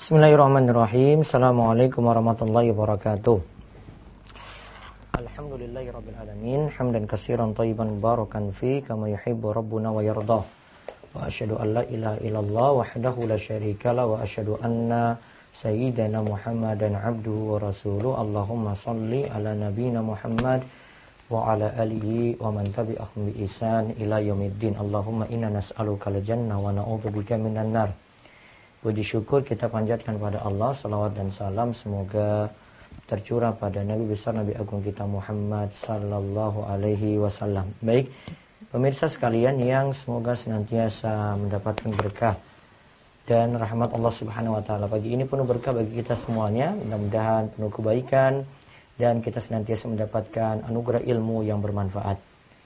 Bismillahirrahmanirrahim. Assalamualaikum warahmatullahi wabarakatuh. Alhamdulillahirabbil alamin, hamdan katsiran thayyiban mubarakan fi kama yuhibbu rabbuna wa yardah. Wa asyhadu an la ilaha illallah wahdahu la syarika lah wa asyhadu anna sayyidana Muhammadan abduhu wa rasuluh. Allahumma shalli ala nabiyyina Muhammad wa ala alihi wa man tabi'ahum bi ihsan ila yaumiddin. Allahumma inna nas'aluka al-jannah wa na'udzubika minan nar. Puji syukur kita panjatkan pada Allah, salawat dan salam semoga tercurah pada Nabi besar Nabi agung kita Muhammad sallallahu alaihi wasallam. Baik, pemirsa sekalian yang semoga senantiasa mendapatkan berkah dan rahmat Allah Subhanahu wa taala. Pagi ini penuh berkah bagi kita semuanya, mudah-mudahan penuh kebaikan dan kita senantiasa mendapatkan anugerah ilmu yang bermanfaat.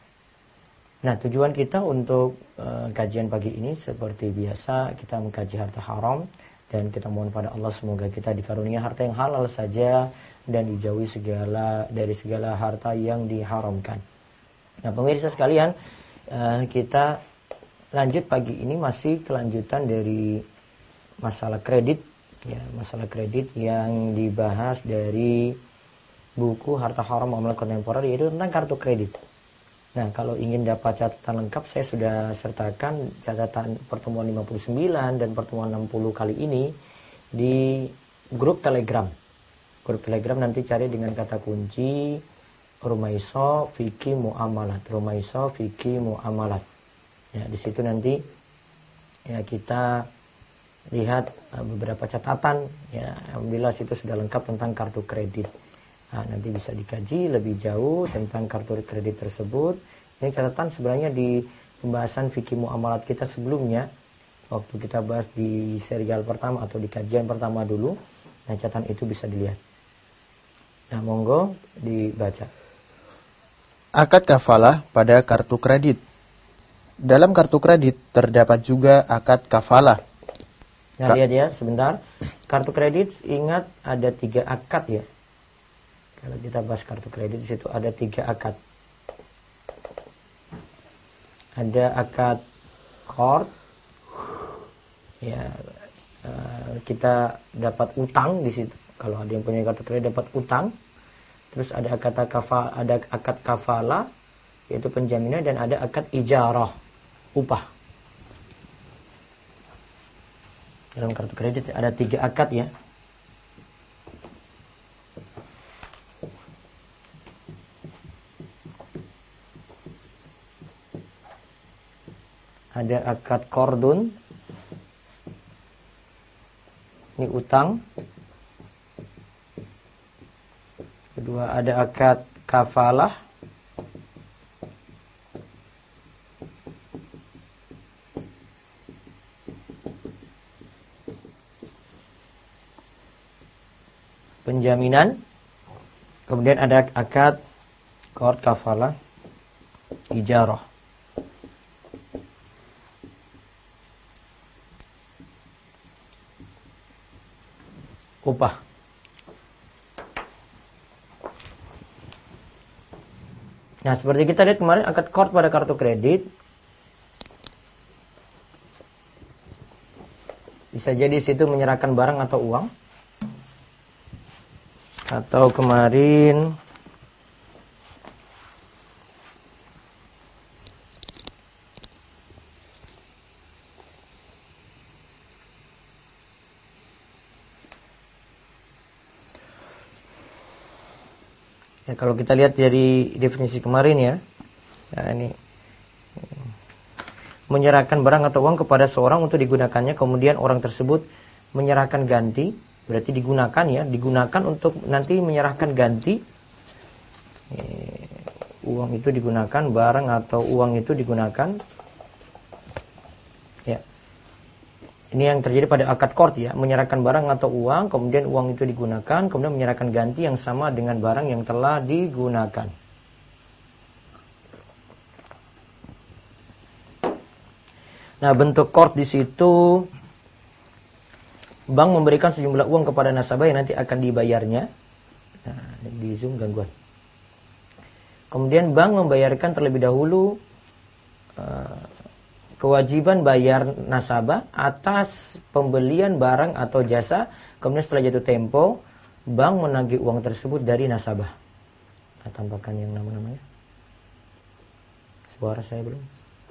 Nah, tujuan kita untuk kajian pagi ini seperti biasa kita mengkaji harta haram dan kita mohon pada Allah semoga kita dikarunia harta yang halal saja dan dijauhi dari segala harta yang diharamkan. Nah, pemirsa sekalian, kita lanjut pagi ini masih kelanjutan dari masalah kredit, ya, masalah kredit yang dibahas dari buku Harta Haram Muamalah Kontemporer, yaitu tentang kartu kredit. Nah, kalau ingin dapat catatan lengkap, saya sudah sertakan catatan pertemuan 59 dan pertemuan 60 kali ini di grup Telegram. Grup Telegram nanti cari dengan kata kunci Rumaiso Fikih Muamalat. Rumaiso Fikih Muamalat. Ya, di situ nanti ya kita lihat beberapa catatan. Ya, alhamdulillah situ sudah lengkap tentang kartu kredit. Nah, nanti bisa dikaji lebih jauh tentang kartu kredit tersebut. Ini catatan sebenarnya di pembahasan fikih muamalat kita sebelumnya, waktu kita bahas di serial pertama atau di kajian pertama dulu. Nah, catatan itu bisa dilihat. Nah, monggo dibaca. Akad kafalah pada kartu kredit. Dalam kartu kredit terdapat juga akad kafalah. Nah, lihat ya sebentar. Kartu kredit, ingat ada 3 akad ya. Kalau kita bahas kartu kredit, di situ ada 3 akad. Ada akad qard, ya, kita dapat utang di situ. Kalau ada yang punya kartu kredit dapat utang. Terus ada akad kafalah, yaitu penjaminan, dan ada akad ijarah, upah. Dalam kartu kredit ada 3 akad ya. Ada akad qardun, ini utang. Kedua ada akad kafalah. Penjaminan. Kemudian ada akad qard kafalah ijarah. Upah. Nah, seperti kita lihat kemarin akad qard pada kartu kredit, bisa jadi situ menyerahkan barang atau uang. Atau kemarin ya, kalau kita lihat dari definisi kemarin ya, ini menyerahkan barang atau uang kepada seorang untuk digunakannya, kemudian orang tersebut menyerahkan ganti, berarti digunakan ya, digunakan untuk nanti menyerahkan ganti. Uang itu digunakan, barang atau uang itu digunakan. Ya. Ini yang terjadi pada akad qard ya, menyerahkan barang atau uang, kemudian uang itu digunakan, kemudian menyerahkan ganti yang sama dengan barang yang telah digunakan. Nah, bentuk qard di situ bank memberikan sejumlah uang kepada nasabah yang nanti akan dibayarnya. Nah, di zoom gangguan. Kemudian bank membayarkan terlebih dahulu kewajiban bayar nasabah atas pembelian barang atau jasa, kemudian setelah jatuh tempo bank menagih uang tersebut dari nasabah. Nah, tambahkan yang nama-namanya. Suara saya belum.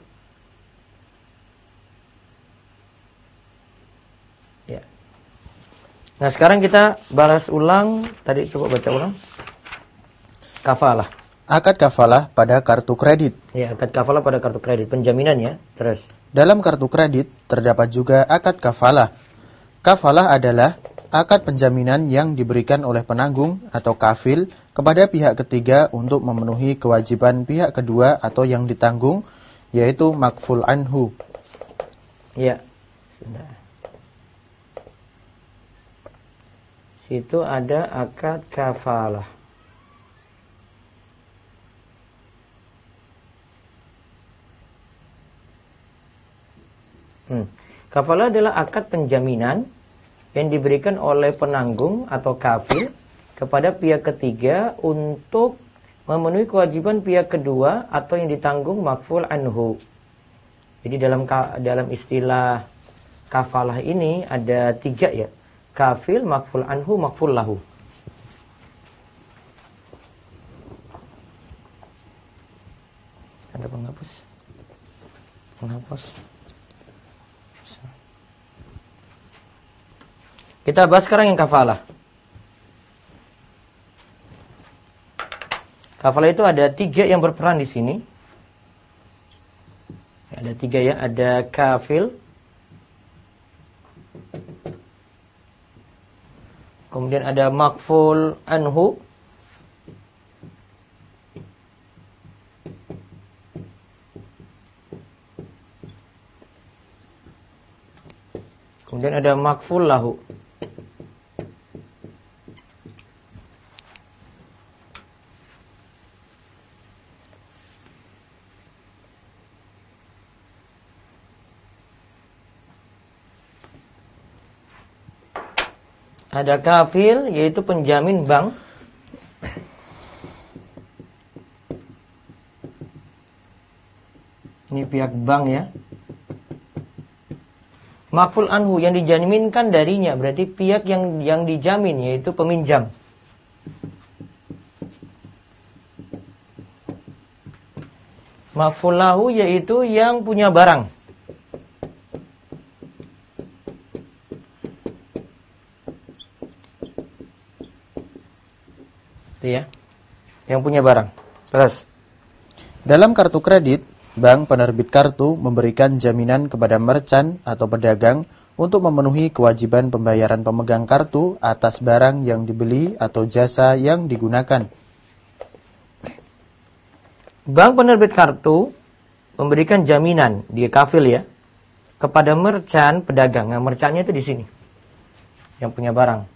Ya. Nah, sekarang kita bahas ulang. Tadi coba baca ulang. Kafalah. Akad kafalah pada kartu kredit. Ya, akad kafalah pada kartu kredit. Penjaminan ya. Terus. Dalam kartu kredit terdapat juga akad kafalah. Kafalah adalah akad penjaminan yang diberikan oleh penanggung atau kafil kepada pihak ketiga untuk memenuhi kewajiban pihak kedua atau yang ditanggung, yaitu makful anhu. Ya. Sudah. Situ ada akad kafalah. Kafalah adalah akad penjaminan yang diberikan oleh penanggung atau kafil kepada pihak ketiga untuk memenuhi kewajiban pihak kedua atau yang ditanggung makful anhu. Jadi dalam istilah kafalah ini ada 3 ya. Kafil, makful anhu, makful lahu. Ada penghapus. Kita bahas sekarang yang kafalah. Kafalah itu ada 3 yang berperan di sini. Ada 3 ya. Ada kafil, kemudian ada makful anhu, kemudian ada makful lahu. Ada kafil, yaitu penjamin bank. Ini pihak bank ya. Makful anhu, yang dijaminkan darinya, berarti pihak yang dijamin, yaitu peminjam. Makful lahu, yaitu yang punya barang. Ya, yang punya barang. Terus, dalam kartu kredit, bank penerbit kartu memberikan jaminan kepada merchant atau pedagang untuk memenuhi kewajiban pembayaran pemegang kartu atas barang yang dibeli atau jasa yang digunakan. Bank penerbit kartu memberikan jaminan, dia kafil ya, kepada merchant pedagang. Nah, merchantnya itu di sini, yang punya barang.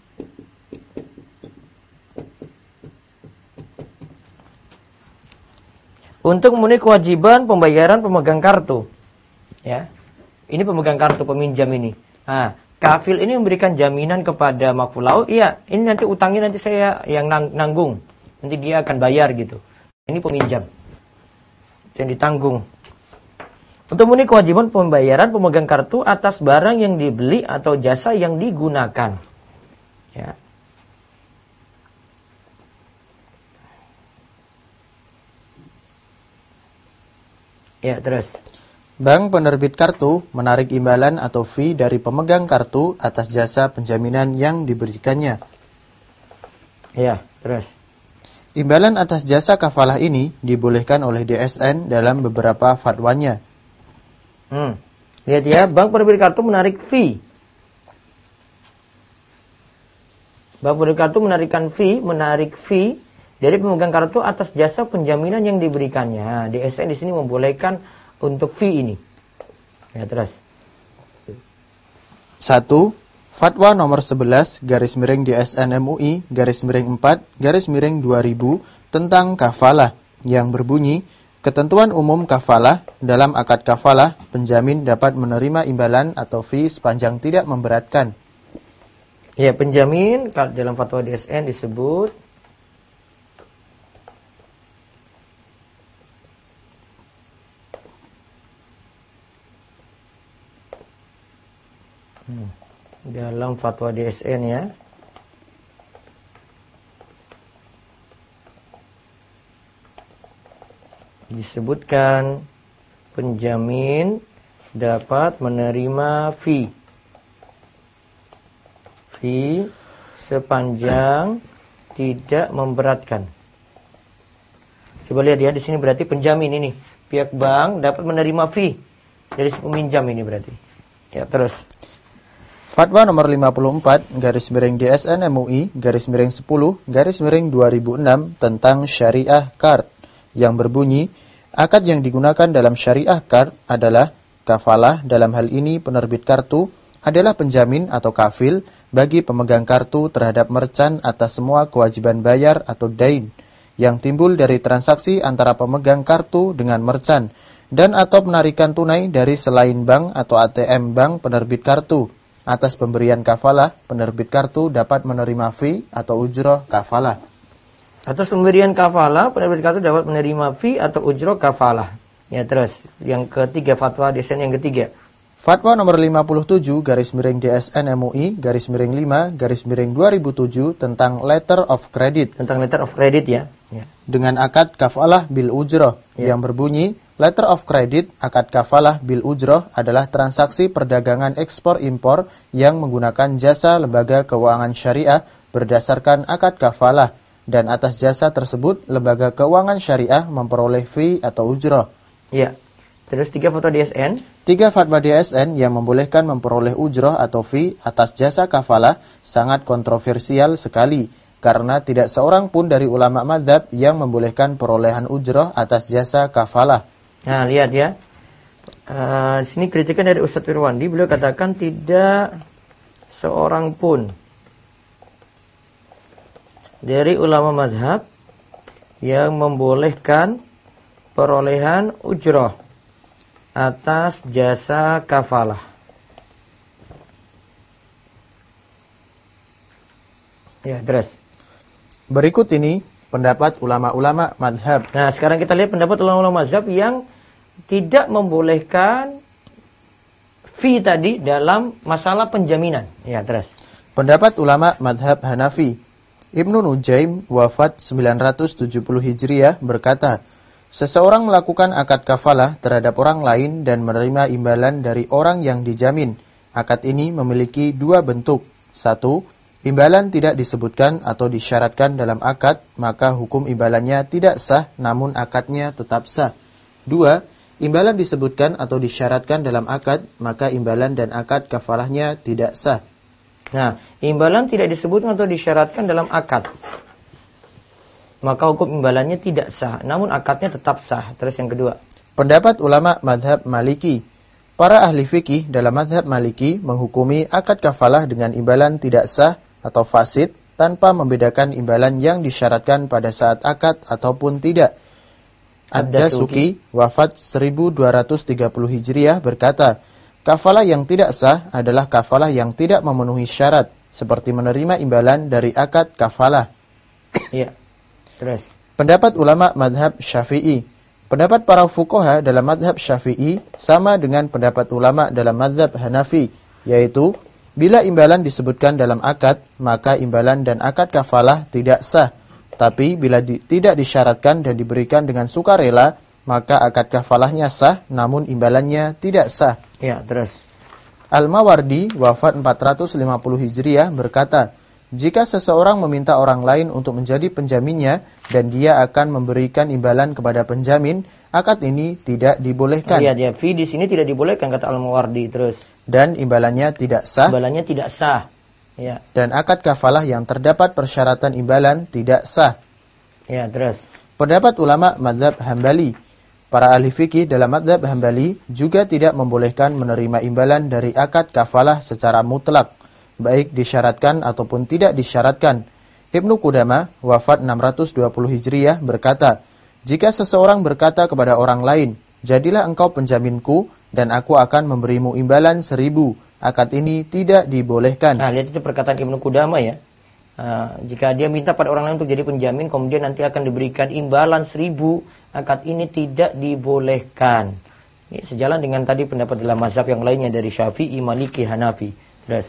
Untuk memenuhi kewajiban pembayaran pemegang kartu. Ya. Ini pemegang kartu, peminjam ini. Nah, kafil ini memberikan jaminan kepada makful lahu, iya, ini nanti utangnya nanti saya yang nanggung. Nanti dia akan bayar gitu. Ini peminjam yang ditanggung. Untuk memenuhi kewajiban pembayaran pemegang kartu atas barang yang dibeli atau jasa yang digunakan. Ya. Ya, terus. Bank penerbit kartu menarik imbalan atau fee dari pemegang kartu atas jasa penjaminan yang diberikannya. Ya, terus. Imbalan atas jasa kafalah ini dibolehkan oleh DSN dalam beberapa fatwanya. Lihat ya, bank penerbit kartu menarik fee. Bank penerbit kartu menarik fee dari pemegang kartu atas jasa penjaminan yang diberikannya. DSN di sini membolehkan untuk fee ini. Ya, terus. 1. Fatwa nomor 11 /DSN MUI /4 /2000 tentang kafalah yang berbunyi, ketentuan umum kafalah, dalam akad kafalah, penjamin dapat menerima imbalan atau fee sepanjang tidak memberatkan. Ya, penjamin dalam fatwa DSN disebut fatwa DSN ya. Disebutkan penjamin dapat menerima fee sepanjang tidak memberatkan. Coba lihat ya, di sini berarti penjamin ini, pihak bank dapat menerima fee dari si peminjam ini berarti. Ya, terus. Fatwa nomor 54 /DSN MUI /10/2006 tentang syariah card yang berbunyi, akad yang digunakan dalam syariah card adalah kafalah, dalam hal ini penerbit kartu adalah penjamin atau kafil bagi pemegang kartu terhadap merchant atas semua kewajiban bayar atau dain yang timbul dari transaksi antara pemegang kartu dengan merchant dan atau penarikan tunai dari selain bank atau ATM bank penerbit kartu. Atas pemberian kafalah, penerbit kartu dapat menerima fee atau ujroh kafalah. Atas pemberian kafalah, penerbit kartu dapat menerima fee atau ujroh kafalah. Ya, terus yang ketiga, fatwa DSN yang ketiga. Fatwa nomor 57 /DSN MUI /5/2007 tentang letter of credit. Tentang letter of credit ya. Ya. Dengan akad kafalah bil ujroh yang berbunyi, letter of credit akad kafalah bil ujroh adalah transaksi perdagangan ekspor impor yang menggunakan jasa lembaga keuangan syariah berdasarkan akad kafalah, dan atas jasa tersebut lembaga keuangan syariah memperoleh fee atau ujroh. Ya. Terus 3 fatwa DSN. 3 fatwa DSN yang membolehkan memperoleh ujroh atau fee atas jasa kafalah sangat kontroversial sekali, karena tidak seorang pun dari ulama mazhab yang membolehkan perolehan ujroh atas jasa kafalah. Nah, lihat ya. Di sini kritikan dari Ustadz Irwandi, beliau katakan tidak seorang pun dari ulama mazhab yang membolehkan perolehan ujroh atas jasa kafalah. Ya, terus. Berikut ini pendapat ulama-ulama mazhab. Nah, sekarang kita lihat pendapat ulama-ulama mazhab yang tidak membolehkan fee tadi dalam masalah penjaminan. Ya, terus. Pendapat ulama mazhab Hanafi. Ibnu Nujaim wafat 970 Hijriah berkata, seseorang melakukan akad kafalah terhadap orang lain dan menerima imbalan dari orang yang dijamin. Akad ini memiliki 2 bentuk. 1. Imbalan tidak disebutkan atau disyaratkan dalam akad, maka hukum imbalannya tidak sah, namun akadnya tetap sah. 2. Imbalan disebutkan atau disyaratkan dalam akad, maka imbalan dan akad kafalahnya tidak sah. Nah, imbalan tidak disebutkan atau disyaratkan dalam akad, maka hukum imbalannya tidak sah, namun akadnya tetap sah. Terus yang kedua. Pendapat ulama mazhab Maliki. Para ahli fikih dalam mazhab Maliki menghukumi akad kafalah dengan imbalan tidak sah atau fasid tanpa membedakan imbalan yang disyaratkan pada saat akad ataupun tidak. Ad-Dasuki wafat 1230 Hijriah berkata, kafalah yang tidak sah adalah kafalah yang tidak memenuhi syarat, seperti menerima imbalan dari akad kafalah. Iya. Terus. Pendapat ulama mazhab Syafi'i. Pendapat para fuqaha dalam mazhab Syafi'i sama dengan pendapat ulama dalam mazhab Hanafi, yaitu bila imbalan disebutkan dalam akad, maka imbalan dan akad kafalah tidak sah. Tapi bila tidak disyaratkan dan diberikan dengan sukarela, maka akad kafalahnya sah, namun imbalannya tidak sah. Ya, terus. Al-Mawardi wafat 450 Hijriah berkata, jika seseorang meminta orang lain untuk menjadi penjaminnya dan dia akan memberikan imbalan kepada penjamin, akad ini tidak dibolehkan. Lihat ya, fee di sini tidak dibolehkan kata Al-Mawardi. Terus. Dan imbalannya tidak sah. Imbalannya tidak sah. Ya. Dan akad kafalah yang terdapat persyaratan imbalan tidak sah. Ya, terus. Pendapat ulama mazhab Hambali. Para ahli fikih dalam mazhab Hambali juga tidak membolehkan menerima imbalan dari akad kafalah secara mutlak, baik disyaratkan ataupun tidak disyaratkan. Ibnu Qudamah wafat 620 Hijriah berkata, jika seseorang berkata kepada orang lain, jadilah engkau penjaminku dan aku akan memberimu imbalan 1000, akad ini tidak dibolehkan. Nah, lihat itu perkataan Ibnu Qudamah ya. Jika dia minta pada orang lain untuk jadi penjamin, kemudian nanti akan diberikan imbalan 1000, akad ini tidak dibolehkan. Ini sejalan dengan tadi pendapat dalam mazhab yang lainnya dari Syafi'i, Maliki, Hanafi. Terus.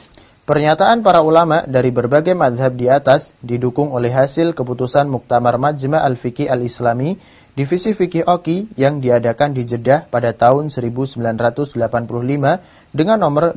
Pernyataan para ulama dari berbagai mazhab di atas didukung oleh hasil keputusan Muktamar Majma' Al-Fiqih Al-Islami, Divisi Fikih Oki yang diadakan di Jeddah pada tahun 1985 dengan nomor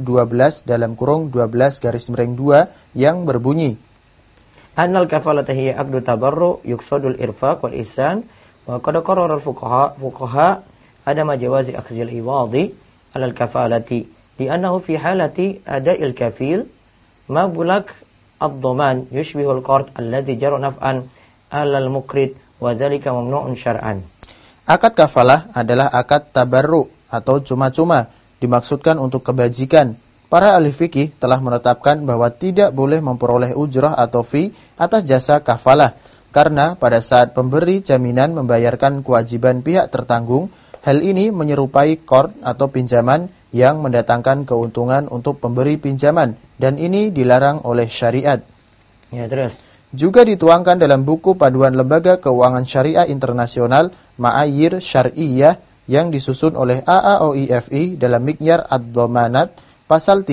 12/12/2 yang berbunyi Annal kafalata hiya aqdu tabarru yuqsadul irfaq wal ihsan wa qad qarrara al-fuqaha adama jawazi akhzil iwadi ala al-kafalati li'annahu fi halati ada'il kafil ma bulak ad-dhaman yushbihu al-qard alladhi jara naf'an ala al-muqrid wa dzalika mamnu'un syar'an. Akad kafalah adalah akad tabarru atau cuma-cuma, dimaksudkan untuk kebajikan. Para ahli fikih telah menetapkan bahwa tidak boleh memperoleh ujrah atau fee atas jasa kafalah karena pada saat pemberi jaminan membayarkan kewajiban pihak tertanggung, hal ini menyerupai qard atau pinjaman yang mendatangkan keuntungan untuk pemberi pinjaman dan ini dilarang oleh syariat. Ya, terus. Juga dituangkan dalam buku Paduan Lembaga Keuangan Syariah Internasional Ma'ayir Syar'iyyah yang disusun oleh AAOIFI dalam Miqyar Ad-Dhamanat pasal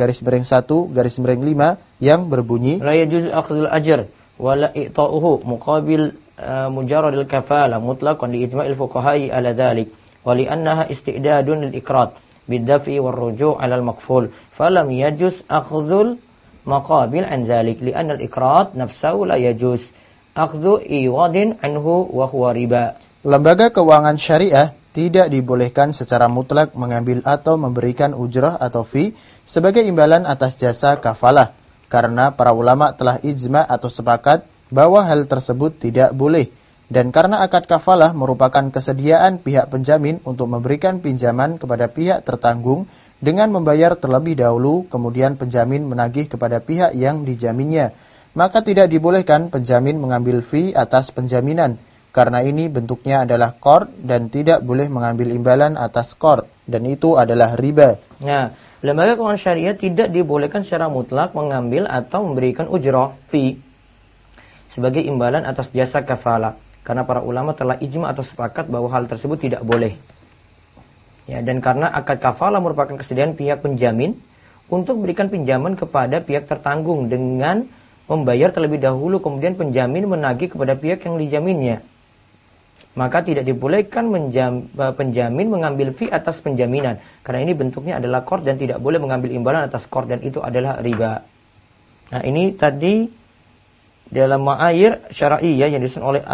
3/1/5 yang berbunyi La yajuzu akhdhul ajr wa la i'ta'uhu muqabil mujarradil kafala mutlaqan li ijma'il fuqaha'i ala dhalik wa li annaha istidadun lil iqrad bid-daf'i war ruju' 'ala al-maqful falam yajuz akhdhul maqabil an dhalik li anna al-iqrad nafsuhu la yajuz akhdhu iwadin anhu wa huwa riba. Lembaga keuangan syariah tidak dibolehkan secara mutlak mengambil atau memberikan ujrah atau fee sebagai imbalan atas jasa kafalah karena para ulama telah ijma' atau sepakat bahwa hal tersebut tidak boleh. Dan karena akad kafalah merupakan kesediaan pihak penjamin untuk memberikan pinjaman kepada pihak tertanggung dengan membayar terlebih dahulu, kemudian penjamin menagih kepada pihak yang dijaminnya. Maka tidak dibolehkan penjamin mengambil fee atas penjaminan. Karena ini bentuknya adalah qard dan tidak boleh mengambil imbalan atas qard. Dan itu adalah riba. Nah, lembaga keuangan syariah tidak dibolehkan secara mutlak mengambil atau memberikan ujrah, fee, sebagai imbalan atas jasa kafalah. Karena para ulama telah ijma' atau sepakat bahwa hal tersebut tidak boleh. Ya, dan karena akad kafalah merupakan kesediaan pihak penjamin untuk memberikan pinjaman kepada pihak tertanggung dengan membayar terlebih dahulu, kemudian penjamin menagih kepada pihak yang dijaminnya. Maka tidak dibolehkan penjamin mengambil fee atas penjaminan. Karena ini bentuknya adalah qard dan tidak boleh mengambil imbalan atas qard dan itu adalah riba. Nah, ini tadi dalam Ma'ayir Syar'iyyah yang disusun oleh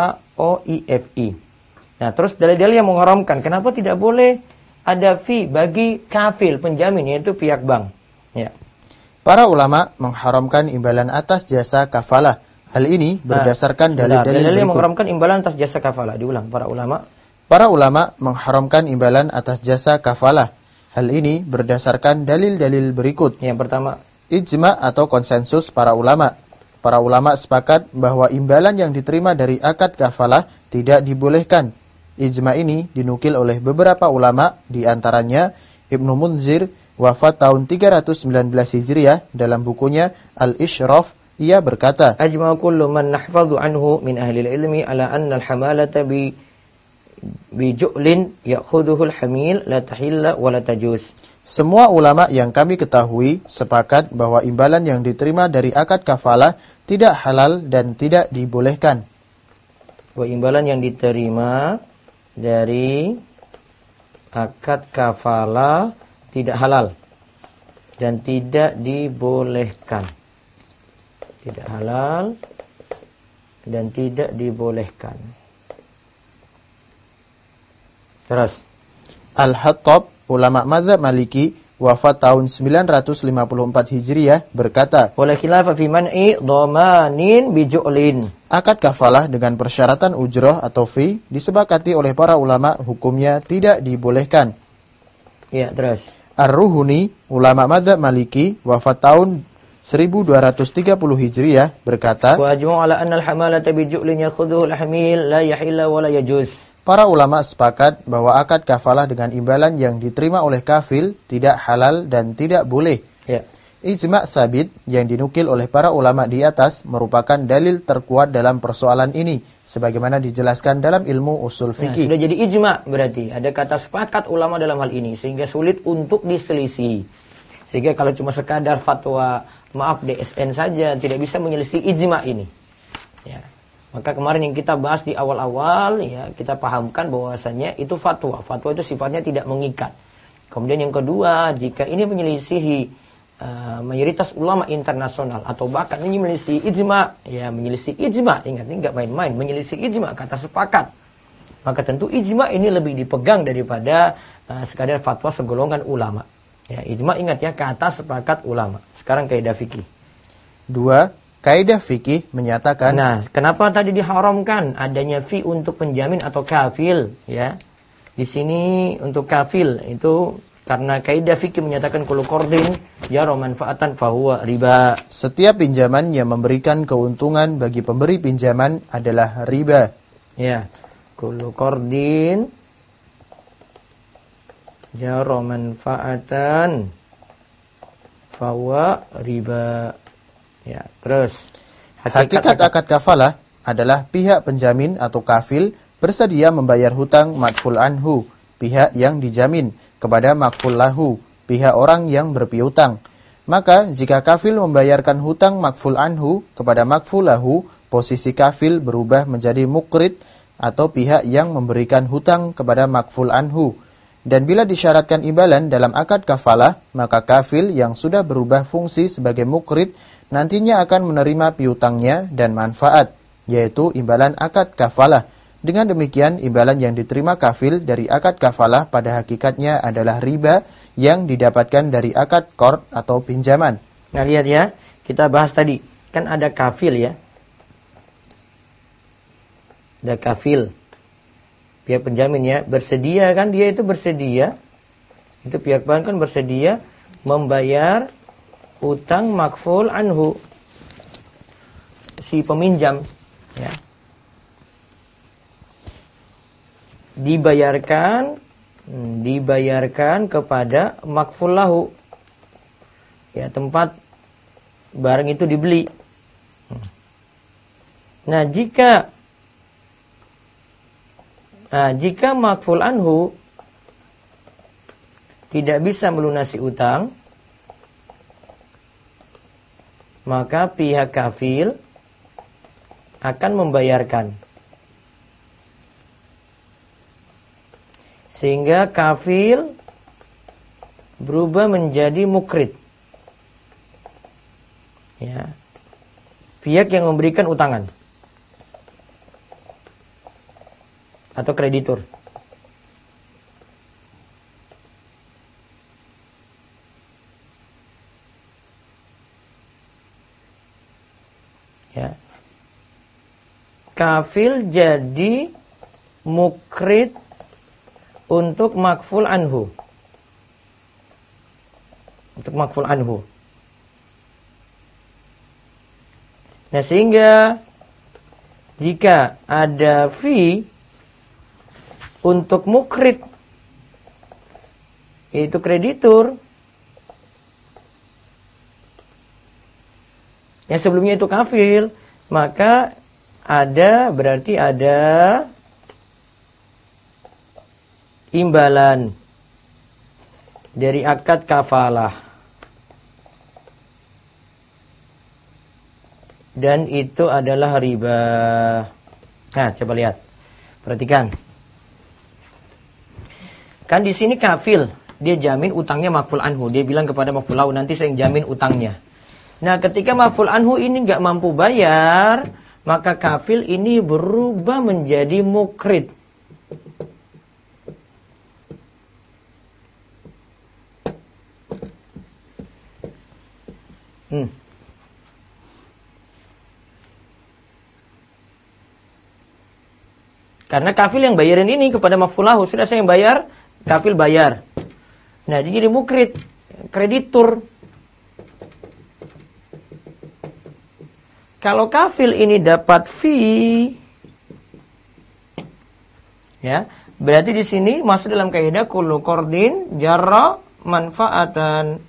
AAOIFI. Nah, terus dalil-dalil yang mengharamkan. Kenapa tidak boleh ada fee bagi kafil penjamin, yaitu pihak bank? Ya. Para ulama mengharamkan imbalan atas jasa kafalah. Hal ini berdasarkan dalil-dalil yang berikut. mengharamkan imbalan atas jasa kafalah. Diulang, para ulama. Para ulama mengharamkan imbalan atas jasa kafalah. Hal ini berdasarkan dalil-dalil berikut. Yang pertama, ijma' atau konsensus para ulama. Para ulama sepakat bahwa imbalan yang diterima dari akad kafalah tidak dibolehkan. Ijma' ini dinukil oleh beberapa ulama, di antaranya Ibnu Munzir, wafat tahun 319 Hijriah, dalam bukunya Al-Ishraf, ia berkata, Ajma' kullu man nahfadhu anhu min ahli al-ilmi ala anna al-hamalata bi ju'lin ya'khudhuhu al-hamil la tahilla wa la tajuz. Semua ulama yang kami ketahui sepakat bahwa imbalan yang diterima dari akad kafalah tidak halal dan tidak dibolehkan. Bahwa imbalan yang diterima dari akad kafalah tidak halal dan tidak dibolehkan. Tidak halal dan tidak dibolehkan. Terus Al-Hattab, ulama mazhab Maliki, wafat tahun 954 Hijriah, berkata, wala khilafa fi man'i dhamanin bi ju'lin. Akad kafalah dengan persyaratan ujrah atau fee disepakati oleh para ulama, hukumnya tidak dibolehkan. Ya, terus. Ar-Ruhuni, ulama mazhab Maliki, wafat tahun 1230 Hijriah, berkata, wa ajma'u ala anna al-hamalata bi ju'lin yakhudhuhu al-hamil la yahilla wa la yajuz. Para ulama sepakat bahwa akad kafalah dengan imbalan yang diterima oleh kafil tidak halal dan tidak boleh. Ya. Ijma' sabit yang dinukil oleh para ulama di atas merupakan dalil terkuat dalam persoalan ini, sebagaimana dijelaskan dalam ilmu usul fikih. Sudah jadi ijma' berarti ada kata sepakat ulama dalam hal ini sehingga sulit untuk diselisih. Sehingga kalau cuma sekadar fatwa maaf DSN saja tidak bisa menyelisih ijma ini. Ya. Maka kemarin yang kita bahas di awal-awal ya, kita pahamkan bahwasanya itu fatwa. Fatwa itu sifatnya tidak mengikat. Kemudian yang kedua, jika ini menyelisihi mayoritas ulama internasional atau bahkan ini menyelisih ijma, ya menyelisih ijma, ingat ini enggak main-main, menyelisih ijma kata sepakat. Maka tentu ijma ini lebih dipegang daripada sekadar fatwa segolongan ulama. Ya, ijma ingat ya, kata sepakat ulama. Sekarang kaidah fikih. 2. Kaidah fikih menyatakan. Nah, kenapa tadi diharamkan adanya fi untuk penjamin atau kafil? Ya, di sini untuk kafil itu karena kaidah fikih menyatakan kullu qardin jara manfaatan fahuwa riba. Setiap pinjaman yang memberikan keuntungan bagi pemberi pinjaman adalah riba. Ya, kullu qardin jara manfaatan fahuwa riba. Ya, terus hakikat akad kafalah adalah pihak penjamin atau kafil bersedia membayar hutang madful anhu, pihak yang dijamin, kepada makful lahu, pihak orang yang berpiutang. Maka jika kafil membayarkan hutang makful anhu kepada makful lahu, posisi kafil berubah menjadi mukrid atau pihak yang memberikan hutang kepada makful anhu. Dan bila disyaratkan imbalan dalam akad kafalah, maka kafil yang sudah berubah fungsi sebagai mukrid nantinya akan menerima piutangnya dan manfaat, yaitu imbalan akad kafalah. Dengan demikian, imbalan yang diterima kafil dari akad kafalah pada hakikatnya adalah riba yang didapatkan dari akad qard atau pinjaman. Nah, lihat ya, kita bahas tadi, kan ada kafil ya. Ada kafil. Pihak penjamin ya, bersedia kan, dia itu bersedia. Itu pihak bank kan bersedia membayar utang makful anhu, si peminjam ya. Dibayarkan kepada makful lahu. Ya, tempat barang itu dibeli. Nah, jika makful anhu tidak bisa melunasi utang, maka pihak kafil akan membayarkan. Sehingga kafil berubah menjadi mukrid. Ya. Pihak yang memberikan utangan. Atau kreditur. Ya. Kafil jadi mukrid untuk makful anhu. Untuk makful anhu. Nah, sehingga jika ada fee untuk mukrid, yaitu kreditur, yang sebelumnya itu kafil, maka berarti ada imbalan dari akad kafalah. Dan itu adalah riba. Nah, coba lihat. Perhatikan. Kan di sini kafil, dia jamin utangnya makful anhu. Dia bilang kepada makful lahu, nanti saya jamin utangnya. Nah, ketika makful anhu ini enggak mampu bayar, maka kafil ini berubah menjadi mukrid. Karena kafil yang bayarin ini kepada makful lahu, sudah saya yang bayar, kafil bayar. Nah, dia jadi mukrid, kreditur. Kalau kafil ini dapat fee, ya, berarti di sini masuk dalam kaidah kullu qardin jarra manfaatan.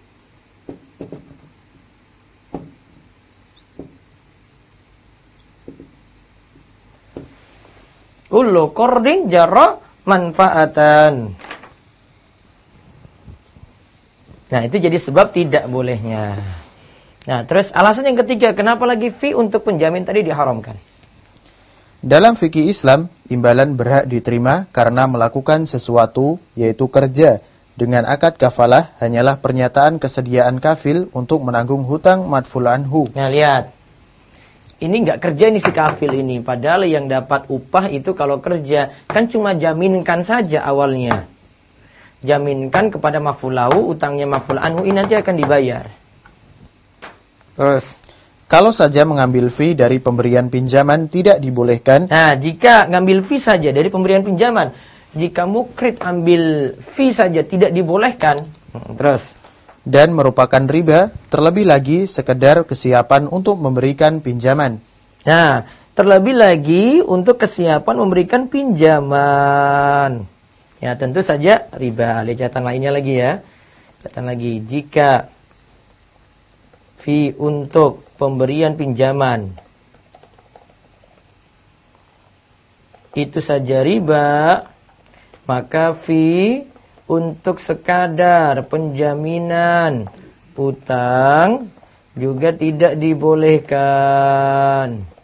Kullu qardin jarra manfaatan. Nah, itu jadi sebab tidak bolehnya. Nah, terus alasan yang ketiga, kenapa lagi fee untuk penjamin tadi diharamkan? Dalam fikih Islam, imbalan berhak diterima karena melakukan sesuatu, yaitu kerja. Dengan akad kafalah hanyalah pernyataan kesediaan kafil untuk menanggung hutang madful anhu. Nah, lihat. Ini nggak kerja ini si kafil ini. Padahal yang dapat upah itu kalau kerja. Kan cuma jaminkan saja awalnya. Jaminkan kepada maf'ul lahu, utangnya maf'ul anhu ini nanti akan dibayar. Terus. Kalau saja mengambil fee dari pemberian pinjaman tidak dibolehkan. Nah, jika ngambil fee saja dari pemberian pinjaman. Jika mukrid ambil fee saja tidak dibolehkan. Terus. Dan merupakan riba, terlebih lagi sekedar kesiapan untuk memberikan pinjaman. Nah, terlebih lagi untuk kesiapan memberikan pinjaman. Ya, tentu saja riba. Lihat catatan lainnya lagi ya. Catatan lagi, jika fee untuk pemberian pinjaman itu saja riba, maka fee untuk sekadar penjaminan utang juga tidak dibolehkan.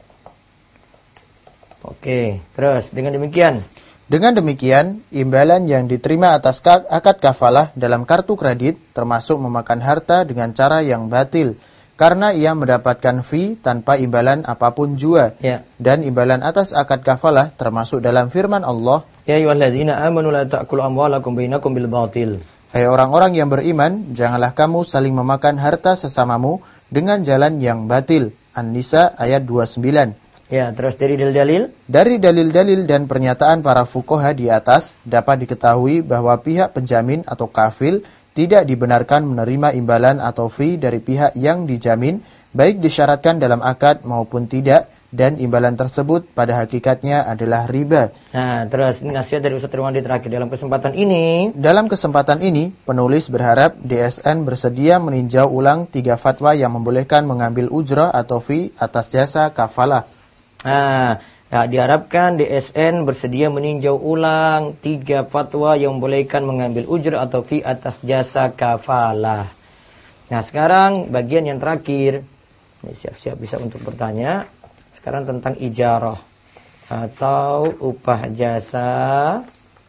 Oke, terus dengan demikian. Dengan demikian, imbalan yang diterima atas akad kafalah dalam kartu kredit termasuk memakan harta dengan cara yang batil. Karena ia mendapatkan fee tanpa imbalan apapun jua. Ya. Dan imbalan atas akad kafalah termasuk dalam firman Allah. Ya ayyuhalladzina amanu la ta'kulu amwalakum bainakum bil batil. Hai orang-orang yang beriman, janganlah kamu saling memakan harta sesamamu dengan jalan yang batil. An-Nisa ayat 29. Ya, terus dari dalil-dalil? Dari dalil-dalil dan pernyataan para fuqaha di atas dapat diketahui bahwa pihak penjamin atau kafil tidak dibenarkan menerima imbalan atau fee dari pihak yang dijamin, baik disyaratkan dalam akad maupun tidak, dan imbalan tersebut pada hakikatnya adalah riba. Nah, terus ini nasihat dari Ustaz Irwandi terakhir dalam kesempatan ini. Dalam kesempatan ini, penulis berharap DSN bersedia meninjau ulang 3 fatwa yang membolehkan mengambil ujrah atau fee atas jasa kafalah. Nah, ya, diharapkan DSN bersedia meninjau ulang 3 fatwa yang membolehkan mengambil ujrah atau fee atas jasa kafalah. Nah, sekarang bagian yang terakhir. Ini siap-siap bisa untuk bertanya. Sekarang tentang ijarah atau upah jasa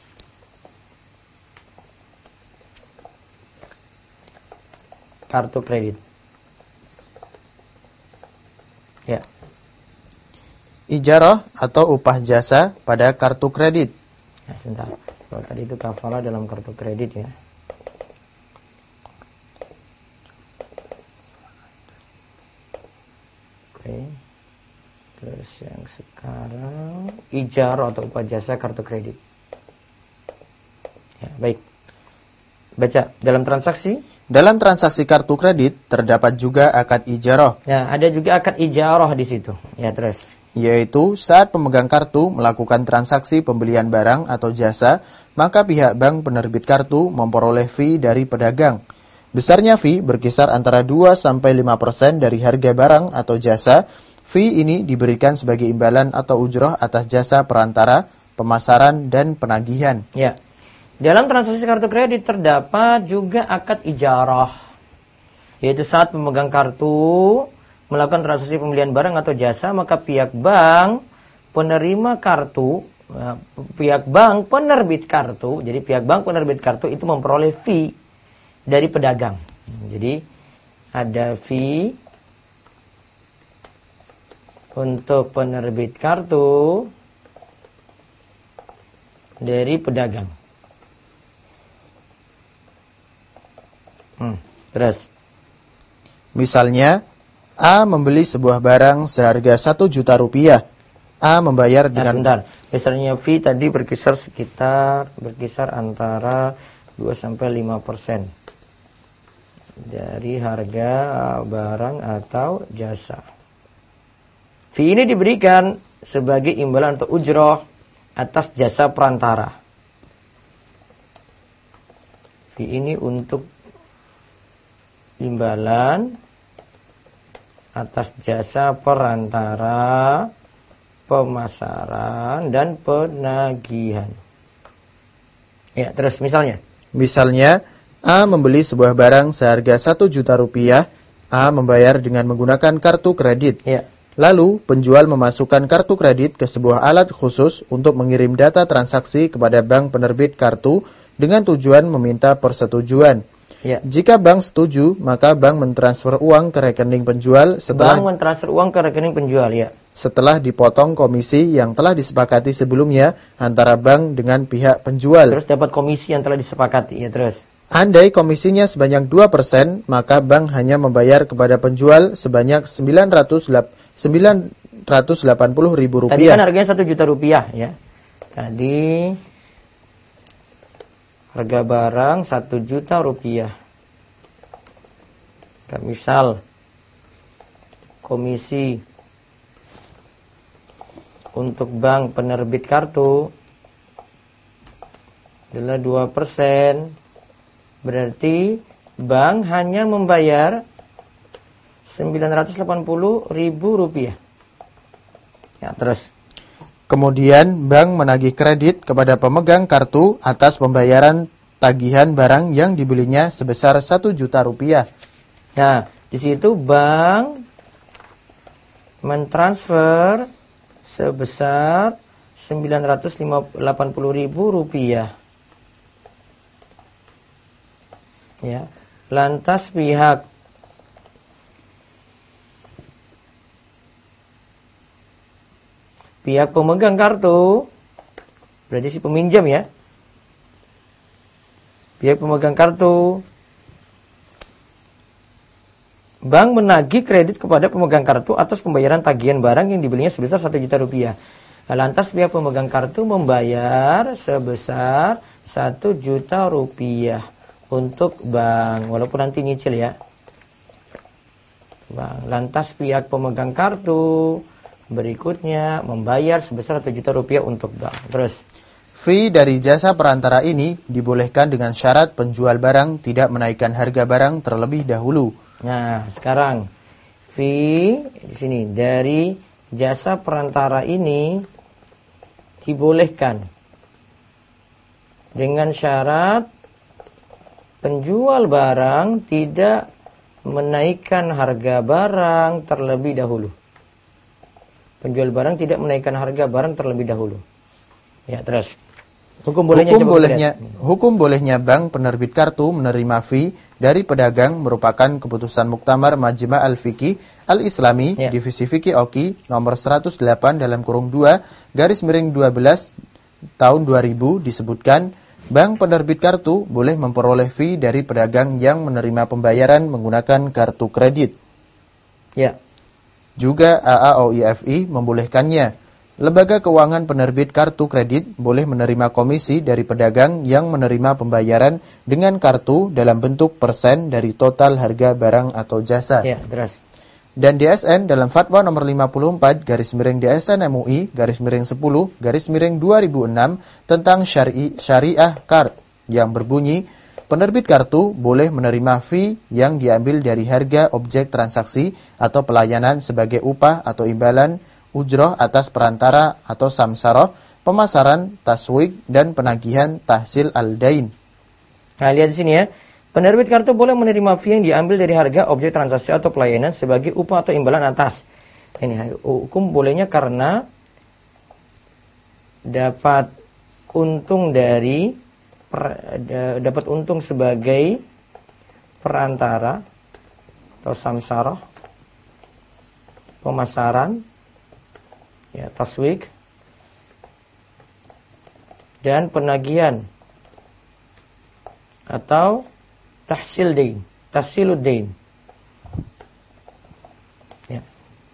kartu kredit. Ya. Ijarah atau upah jasa pada kartu kredit. Ya, sebentar. Kalau tadi itu kafalah dalam kartu kredit ya. Oke. Terus yang sekarang ijarah atau upah jasa kartu kredit. Ya, baik. Baca dalam transaksi. Dalam transaksi kartu kredit terdapat juga akad ijarah. Ya, ada juga akad ijarah di situ. Ya, terus. Yaitu saat pemegang kartu melakukan transaksi pembelian barang atau jasa, maka pihak bank penerbit kartu memperoleh fee dari pedagang. Besarnya fee berkisar antara 2-5% dari harga barang atau jasa. Fee ini diberikan sebagai imbalan atau ujrah atas jasa perantara, pemasaran, dan penagihan. Ya. Dalam transaksi kartu kredit terdapat juga akad ijarah. Yaitu saat pemegang kartu melakukan transaksi pembelian barang atau jasa, maka pihak bank penerima kartu, pihak bank penerbit kartu, jadi pihak bank penerbit kartu itu memperoleh fee dari pedagang. Jadi ada fee untuk penerbit kartu dari pedagang. Terus. Misalnya, A membeli sebuah barang seharga 1 juta rupiah. A membayar dengan... Sebentar. Misalnya fee tadi berkisar antara 2-5% dari harga barang atau jasa. Fee ini diberikan sebagai imbalan atau ujrah atas jasa perantara. Fee ini untuk imbalan atas jasa perantara, pemasaran, dan penagihan. Ya, terus misalnya. Misalnya, A membeli sebuah barang seharga 1 juta rupiah. A membayar dengan menggunakan kartu kredit. Ya. Lalu, penjual memasukkan kartu kredit ke sebuah alat khusus untuk mengirim data transaksi kepada bank penerbit kartu dengan tujuan meminta persetujuan. Ya. Jika bank setuju, maka bank mentransfer uang ke rekening penjual Bank mentransfer uang ke rekening penjual, ya. setelah dipotong komisi yang telah disepakati sebelumnya antara bank dengan pihak penjual. Terus dapat komisi yang telah disepakati, ya terus. Andai komisinya sebanyak 2%, maka bank hanya membayar kepada penjual sebanyak 980 ribu Tadi rupiah. kan harganya 1 juta rupiah, ya. Tadi harga barang 1 juta rupiah. Misal komisi untuk bank penerbit kartu adalah 2%. Berarti bank hanya membayar 980 ribu rupiah. Ya, terus. Kemudian bank menagih kredit kepada pemegang kartu atas pembayaran tagihan barang yang dibelinya sebesar 1 juta rupiah. Nah, di situ bank mentransfer sebesar 980 ribu rupiah. Ya, lantas pihak pemegang kartu, berarti si peminjam, ya. Pihak pemegang kartu, bank menagih kredit kepada pemegang kartu atas pembayaran tagihan barang yang dibelinya sebesar 1 juta rupiah. Lantas pihak pemegang kartu membayar sebesar 1 juta rupiah untuk bank, walaupun nanti nyicil, ya. Bank. Lantas pihak pemegang kartu berikutnya membayar sebesar 1 juta rupiah untuk bank. Terus. Fee dari jasa perantara ini dibolehkan dengan syarat penjual barang tidak menaikkan harga barang terlebih dahulu. Nah, sekarang fee di sini dari jasa perantara ini dibolehkan dengan syarat penjual barang tidak menaikkan harga barang terlebih dahulu. Penjual barang tidak menaikkan harga barang terlebih dahulu. Ya, terus. Hukum bolehnya bank penerbit kartu menerima fee dari pedagang merupakan keputusan Muktamar Majma' Al-Fiqih Al-Islami, ya. Divisi Fiqih Oki nomor 108/2/12 tahun 2000 disebutkan bank penerbit kartu boleh memperoleh fee dari pedagang yang menerima pembayaran menggunakan kartu kredit. Ya. Juga AAOIFI membolehkannya. Lembaga keuangan penerbit kartu kredit boleh menerima komisi dari pedagang yang menerima pembayaran dengan kartu dalam bentuk persen dari total harga barang atau jasa. Ya, terus. Dan DSN dalam Fatwa nomor 54/DSN MUI /10/2006 tentang syariah card yang berbunyi penerbit kartu boleh menerima fee yang diambil dari harga objek transaksi atau pelayanan sebagai upah atau imbalan ujroh atas perantara atau samsaroh, pemasaran, taswik, dan penagihan tahsil al-dain. Nah, lihat di sini, ya. Penerbit kartu boleh menerima fee yang diambil dari harga objek transaksi atau pelayanan sebagai upah atau imbalan atas. Ini hukum bolehnya karena dapat untung sebagai perantara atau samsaroh, pemasaran, ya, taswik, dan penagihan atau tahsiluddin. Ya.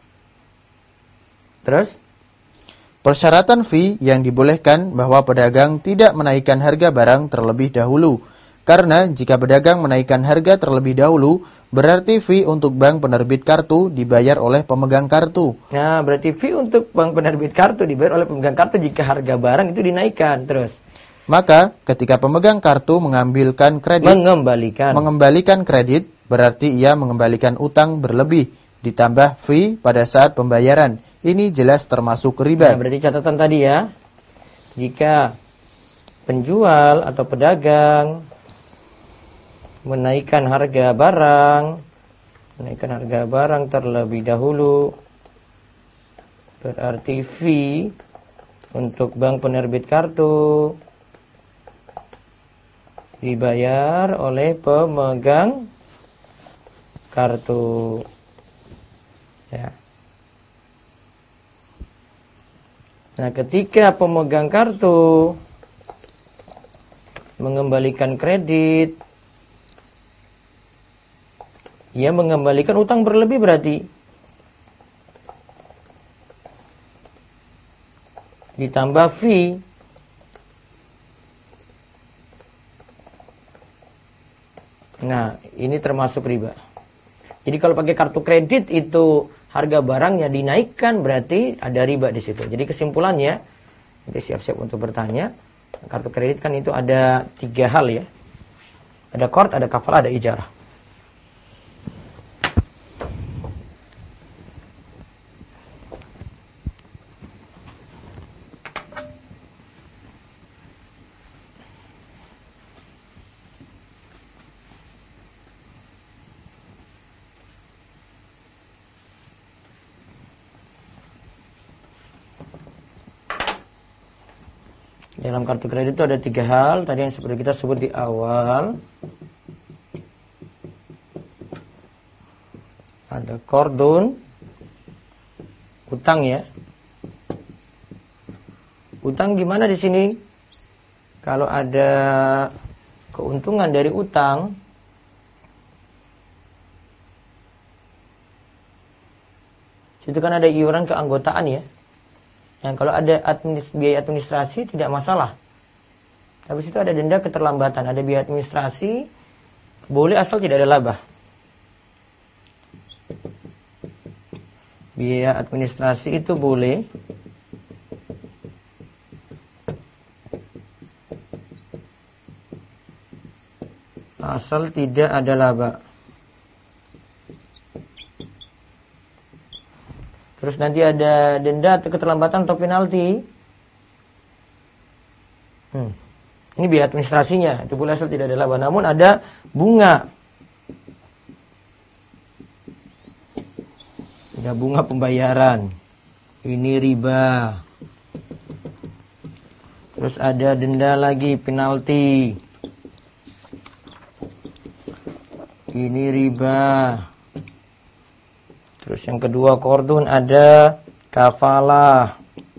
Terus, persyaratan fee yang dibolehkan bahwa pedagang tidak menaikkan harga barang terlebih dahulu. Karena jika pedagang menaikkan harga terlebih dahulu, berarti fee untuk bank penerbit kartu dibayar oleh pemegang kartu. Nah, berarti fee untuk bank penerbit kartu dibayar oleh pemegang kartu jika harga barang itu dinaikkan. Terus. Maka, ketika pemegang kartu mengembalikan kredit, berarti ia mengembalikan utang berlebih, ditambah fee pada saat pembayaran. Ini jelas termasuk riba. Nah, berarti catatan tadi, ya. Jika penjual atau pedagang menaikkan harga barang terlebih dahulu, berarti fee untuk bank penerbit kartu dibayar oleh pemegang kartu. Ya. Nah, ketika pemegang kartu mengembalikan kredit, ia mengembalikan utang berlebih berarti. Ditambah fee. Nah, ini termasuk riba. Jadi kalau pakai kartu kredit itu harga barangnya dinaikkan, berarti ada riba di situ. Jadi kesimpulannya, nanti siap-siap untuk bertanya. Kartu kredit kan itu ada 3 hal ya. Ada qard, ada kafalah, ada ijarah. Dalam kartu kredit itu ada 3 hal. Tadi yang seperti kita sebut di awal. Ada qardun, utang ya. Utang gimana di sini? Kalau ada keuntungan dari utang, situ kan ada iuran keanggotaan ya. Yang kalau ada biaya administrasi tidak masalah. Tapi situ ada denda keterlambatan, ada biaya administrasi, boleh asal tidak ada laba. Biaya administrasi itu boleh. Asal tidak ada laba. Terus nanti ada denda atau keterlambatan atau penalti. Ini biaya administrasinya, itu boleh asal tidak ada laba. Namun ada bunga. Ada bunga pembayaran. Ini riba. Terus ada denda lagi, penalti. Ini riba. Terus yang kedua qardun ada kafalah.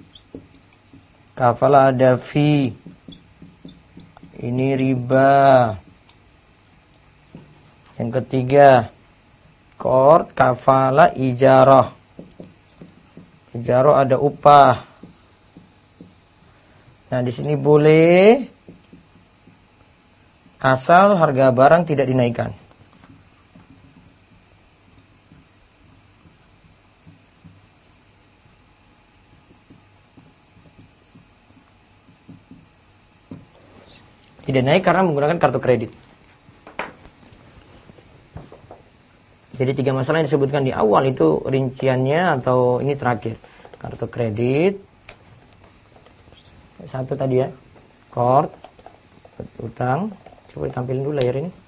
Kafalah ada fee. Ini riba. Yang ketiga qard, kafalah, ijarah. Ijarah ada upah. Nah, di sini boleh asal harga barang tidak dinaikkan. Tidak naik karena menggunakan kartu kredit. Jadi 3 masalah yang disebutkan di awal itu rinciannya atau ini terakhir. Kartu kredit. 1 tadi ya. Qard, utang. Coba ditampilin dulu layar ini.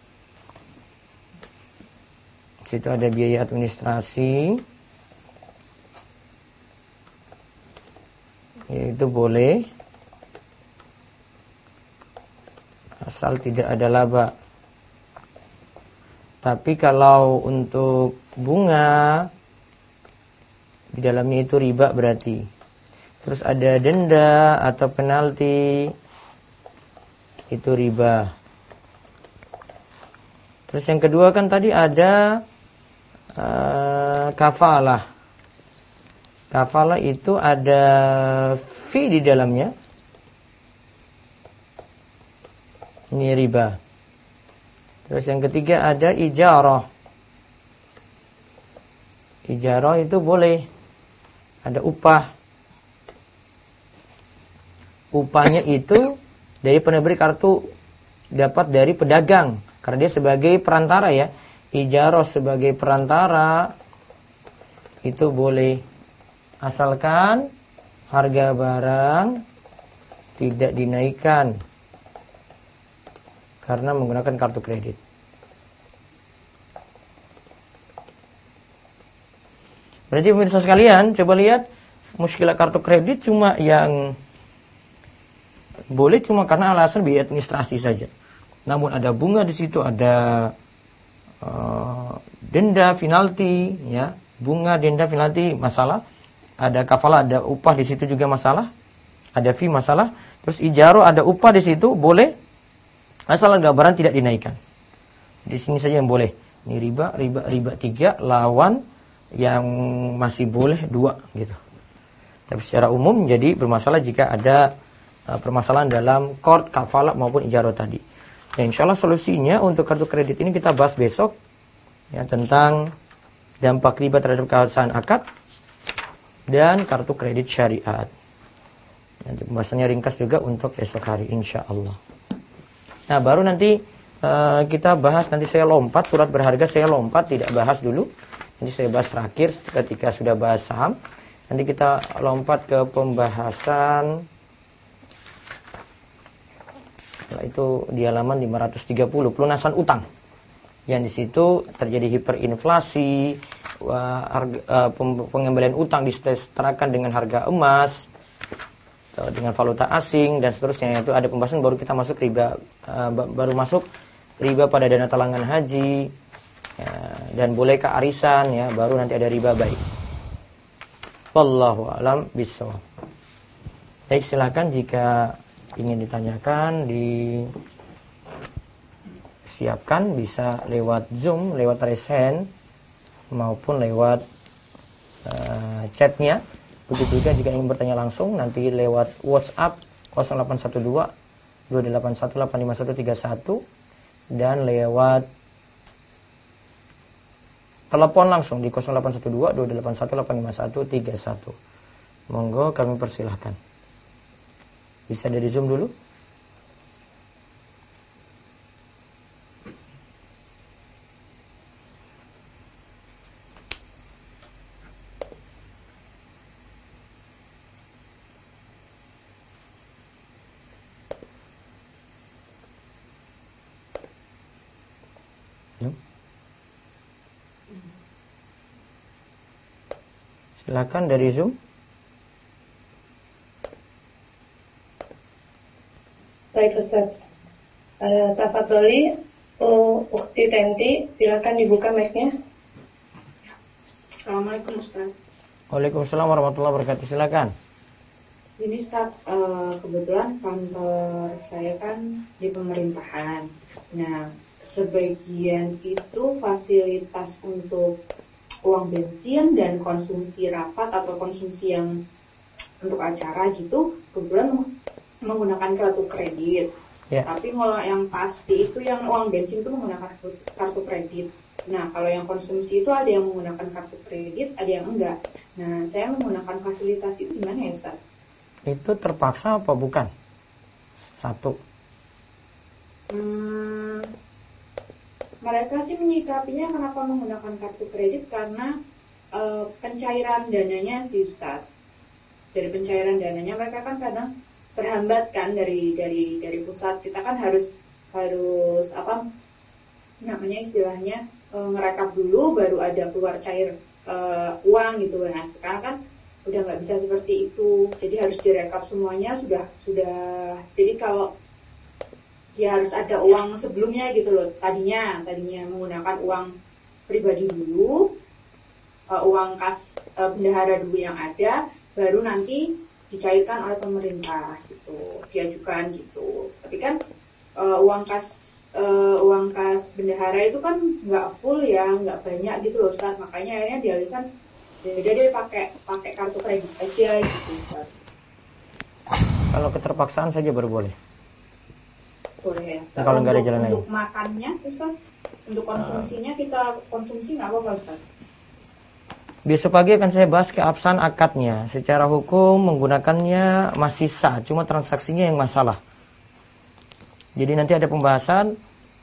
Situ ada biaya administrasi. Itu boleh. Asal tidak ada laba. Tapi kalau untuk bunga di dalamnya itu riba berarti. Terus ada denda atau penalti, itu riba. Terus yang kedua kan tadi ada kafalah. Kafalah itu ada fee di dalamnya. Ini riba. Terus yang ketiga ada ijarah. Ijarah itu boleh. Ada upah. Upahnya itu dari penerbit kartu dapat dari pedagang. Karena dia sebagai perantara ya. Ijarah sebagai perantara itu boleh. Asalkan harga barang tidak dinaikkan karena menggunakan kartu kredit. Berarti pemirsa sekalian, coba lihat muskilah kartu kredit cuma yang boleh cuma karena alasan biaya administrasi saja. Namun ada bunga di situ, ada denda, penalti, ya, bunga, denda, penalti, masalah. Ada kafalah, ada upah di situ juga masalah. Ada fee, masalah. Terus ijaro, ada upah di situ, boleh. Asal gambaran tidak dinaikkan. Di sini saja yang boleh. Ini riba 3 lawan yang masih boleh 2 gitu. Tapi secara umum jadi bermasalah jika ada permasalahan dalam qard, kafalah maupun ijaro tadi. Dan insyaallah solusinya untuk kartu kredit ini kita bahas besok ya, tentang dampak riba terhadap keabsahan akad dan kartu kredit syariat. Nanti pembahasannya ringkas juga untuk besok hari insyaallah. Nah, baru nanti kita bahas, nanti saya lompat surat berharga, saya lompat tidak bahas dulu. Nanti saya bahas terakhir ketika sudah bahas saham. Nanti kita lompat ke pembahasan, setelah itu di halaman 530 pelunasan utang. Yang di situ terjadi hiperinflasi, pengembalian utang disetarakan dengan harga emas, dengan valuta asing dan seterusnya. Itu ada pembahasan, baru kita masuk riba, baru masuk riba pada dana talangan haji ya, dan bolehkah arisan ya, baru nanti ada riba baik. Wallahu a'lam bishawab. Baik, silakan jika ingin ditanyakan, disiapkan bisa lewat Zoom, lewat raise hand maupun lewat chatnya. Begitu juga jika ingin bertanya langsung nanti lewat WhatsApp 0812 281 85131 dan lewat telepon langsung di 0812 281 85131. Monggo kami persilahkan. Bisa dari Zoom dulu? Silakan dari Zoom. Baik Ustaz. Tafadholi Ukti Tenti, silakan dibuka mic-nya. Assalamualaikum Ustaz. Waalaikumsalam warahmatullahi wabarakatuh. Silakan. Ini Ustaz, kebetulan kantor saya kan di pemerintahan. Nah, sebagian itu fasilitas untuk uang bensin dan konsumsi rapat atau konsumsi yang untuk acara gitu, kebetulan menggunakan kartu kredit. Ya. Tapi kalau yang pasti itu yang uang bensin itu menggunakan kartu kredit. Nah, kalau yang konsumsi itu ada yang menggunakan kartu kredit, ada yang enggak. Nah, saya menggunakan fasilitas itu gimana ya Ustaz? Itu terpaksa apa bukan? Satu. Mereka sih menyikapinya kenapa menggunakan kartu kredit karena pencairan dananya sih Ustaz. Dari pencairan dananya mereka kan kadang terhambat kan dari pusat. Kita kan harus apa namanya istilahnya ngerekap dulu baru ada keluar cair uang gitu. Nah, sekarang kan udah nggak bisa seperti itu. Jadi harus direkap semuanya sudah. Jadi kalau ya harus ada uang sebelumnya gitu loh. Tadinya menggunakan uang pribadi dulu, uang kas bendahara dulu yang ada, baru nanti dicairkan oleh pemerintah gitu, diajukan gitu. Tapi kan uang kas bendahara itu kan nggak full ya, nggak banyak gitu loh Ustaz. Makanya akhirnya dialihkan, jadi dia pakai kartu kredit aja gitu Ustaz. Kalau keterpaksaan saja baru boleh. Boleh ya. Nah, kalau nggak ada jalan lain. Untuk makannya, Ustaz, untuk konsumsinya kita konsumsi nggak apa-apa, Ustaz? Besok pagi akan saya bahas keabsahan akadnya. Secara hukum menggunakannya masih sah, cuma transaksinya yang masalah. Jadi nanti ada pembahasan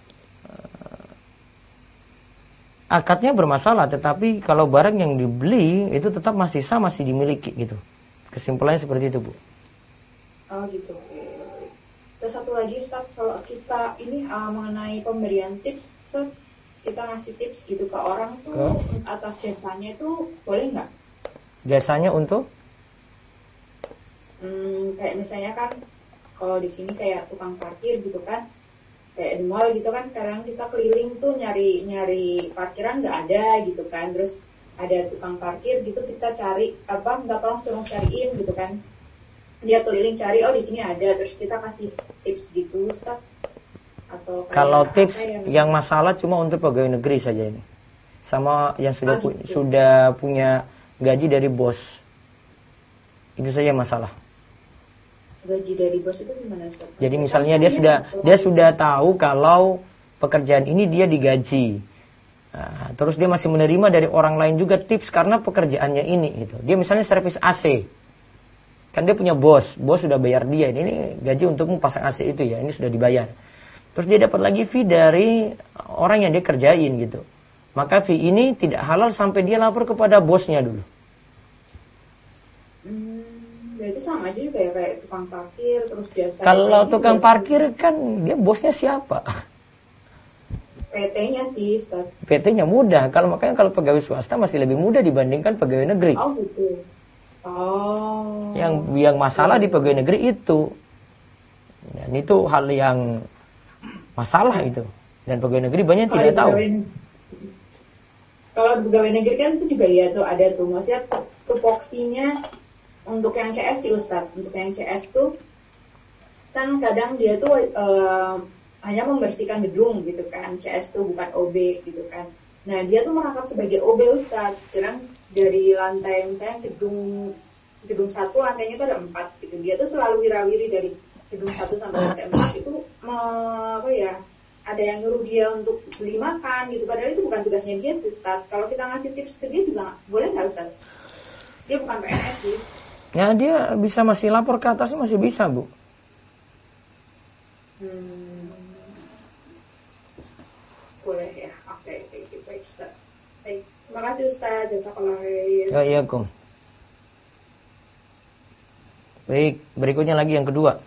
akadnya bermasalah, tetapi kalau barang yang dibeli itu tetap masih sah, masih dimiliki gitu. Kesimpulannya seperti itu, Bu. Oh gitu. Terus satu lagi Ustaz, kalau kita ini mengenai pemberian tips, kita ngasih tips gitu ke orang tuh atas jasanya itu boleh nggak? Jasanya untuk? Kayak misalnya kan kalau di sini kayak tukang parkir gitu kan, kayak di mall gitu kan, sekarang kita keliling tuh nyari parkiran nggak ada gitu kan, terus ada tukang parkir gitu, kita cari minta tolong suruh cariin gitu kan, dia keliling cari, oh di sini ada, terus kita kasih tips gitu, Ustaz. Atau Kalau tips yang masalah cuma untuk pegawai negeri saja ini, sama yang sudah punya gaji dari bos, itu saja masalah. Gaji dari bos itu gimana, Ustaz? Jadi misalnya dia sudah tahu kalau pekerjaan ini dia digaji. Nah, terus dia masih menerima dari orang lain juga tips karena pekerjaannya ini gitu. Dia misalnya servis AC. Kan dia punya bos sudah bayar dia. Ini gaji untukmu pasang AC itu ya, ini sudah dibayar. Terus dia dapat lagi fee dari orang yang dia kerjain gitu. Maka fee ini tidak halal sampai dia lapor kepada bosnya dulu. Berarti sama aja juga ya kayak tukang parkir terus jasa. Kalau tukang parkir kan dia bosnya siapa? PT-nya sih, Ustaz. PT-nya mudah. Makanya kalau pegawai swasta masih lebih mudah dibandingkan pegawai negeri. Oh gitu. Oh. Yang masalah di pegawai negeri itu. Dan itu hal yang masalah itu. Dan pegawai negeri banyak tidak tahu. Kalau pegawai negeri kan itu juga ya tuh ada tuh, maksudnya tupoksinya. Untuk yang CS sih Ustadz, untuk yang CS tuh kan kadang dia tuh hanya membersihkan gedung gitu kan, CS tuh bukan OB gitu kan. Nah dia tuh merangkap sebagai OB Ustadz, kadang dari lantai misalnya gedung 1 lantainya tuh ada 4 gitu, dia tuh selalu wirawiri dari gedung 1 sampai lantai 4 itu ada yang nyuruh dia untuk beli makan gitu, padahal itu bukan tugasnya dia Ustadz. Kalau kita ngasih tips ke dia juga boleh nggak Ustadz? Dia bukan PNS sih. Ya dia bisa masih lapor ke atasnya masih bisa Bu. Boleh ya. Oke, baik Ustaz. Baik. Terima kasih Ustaz. Jazakallahu khair. Ya iya Kum. Baik, berikutnya lagi yang kedua.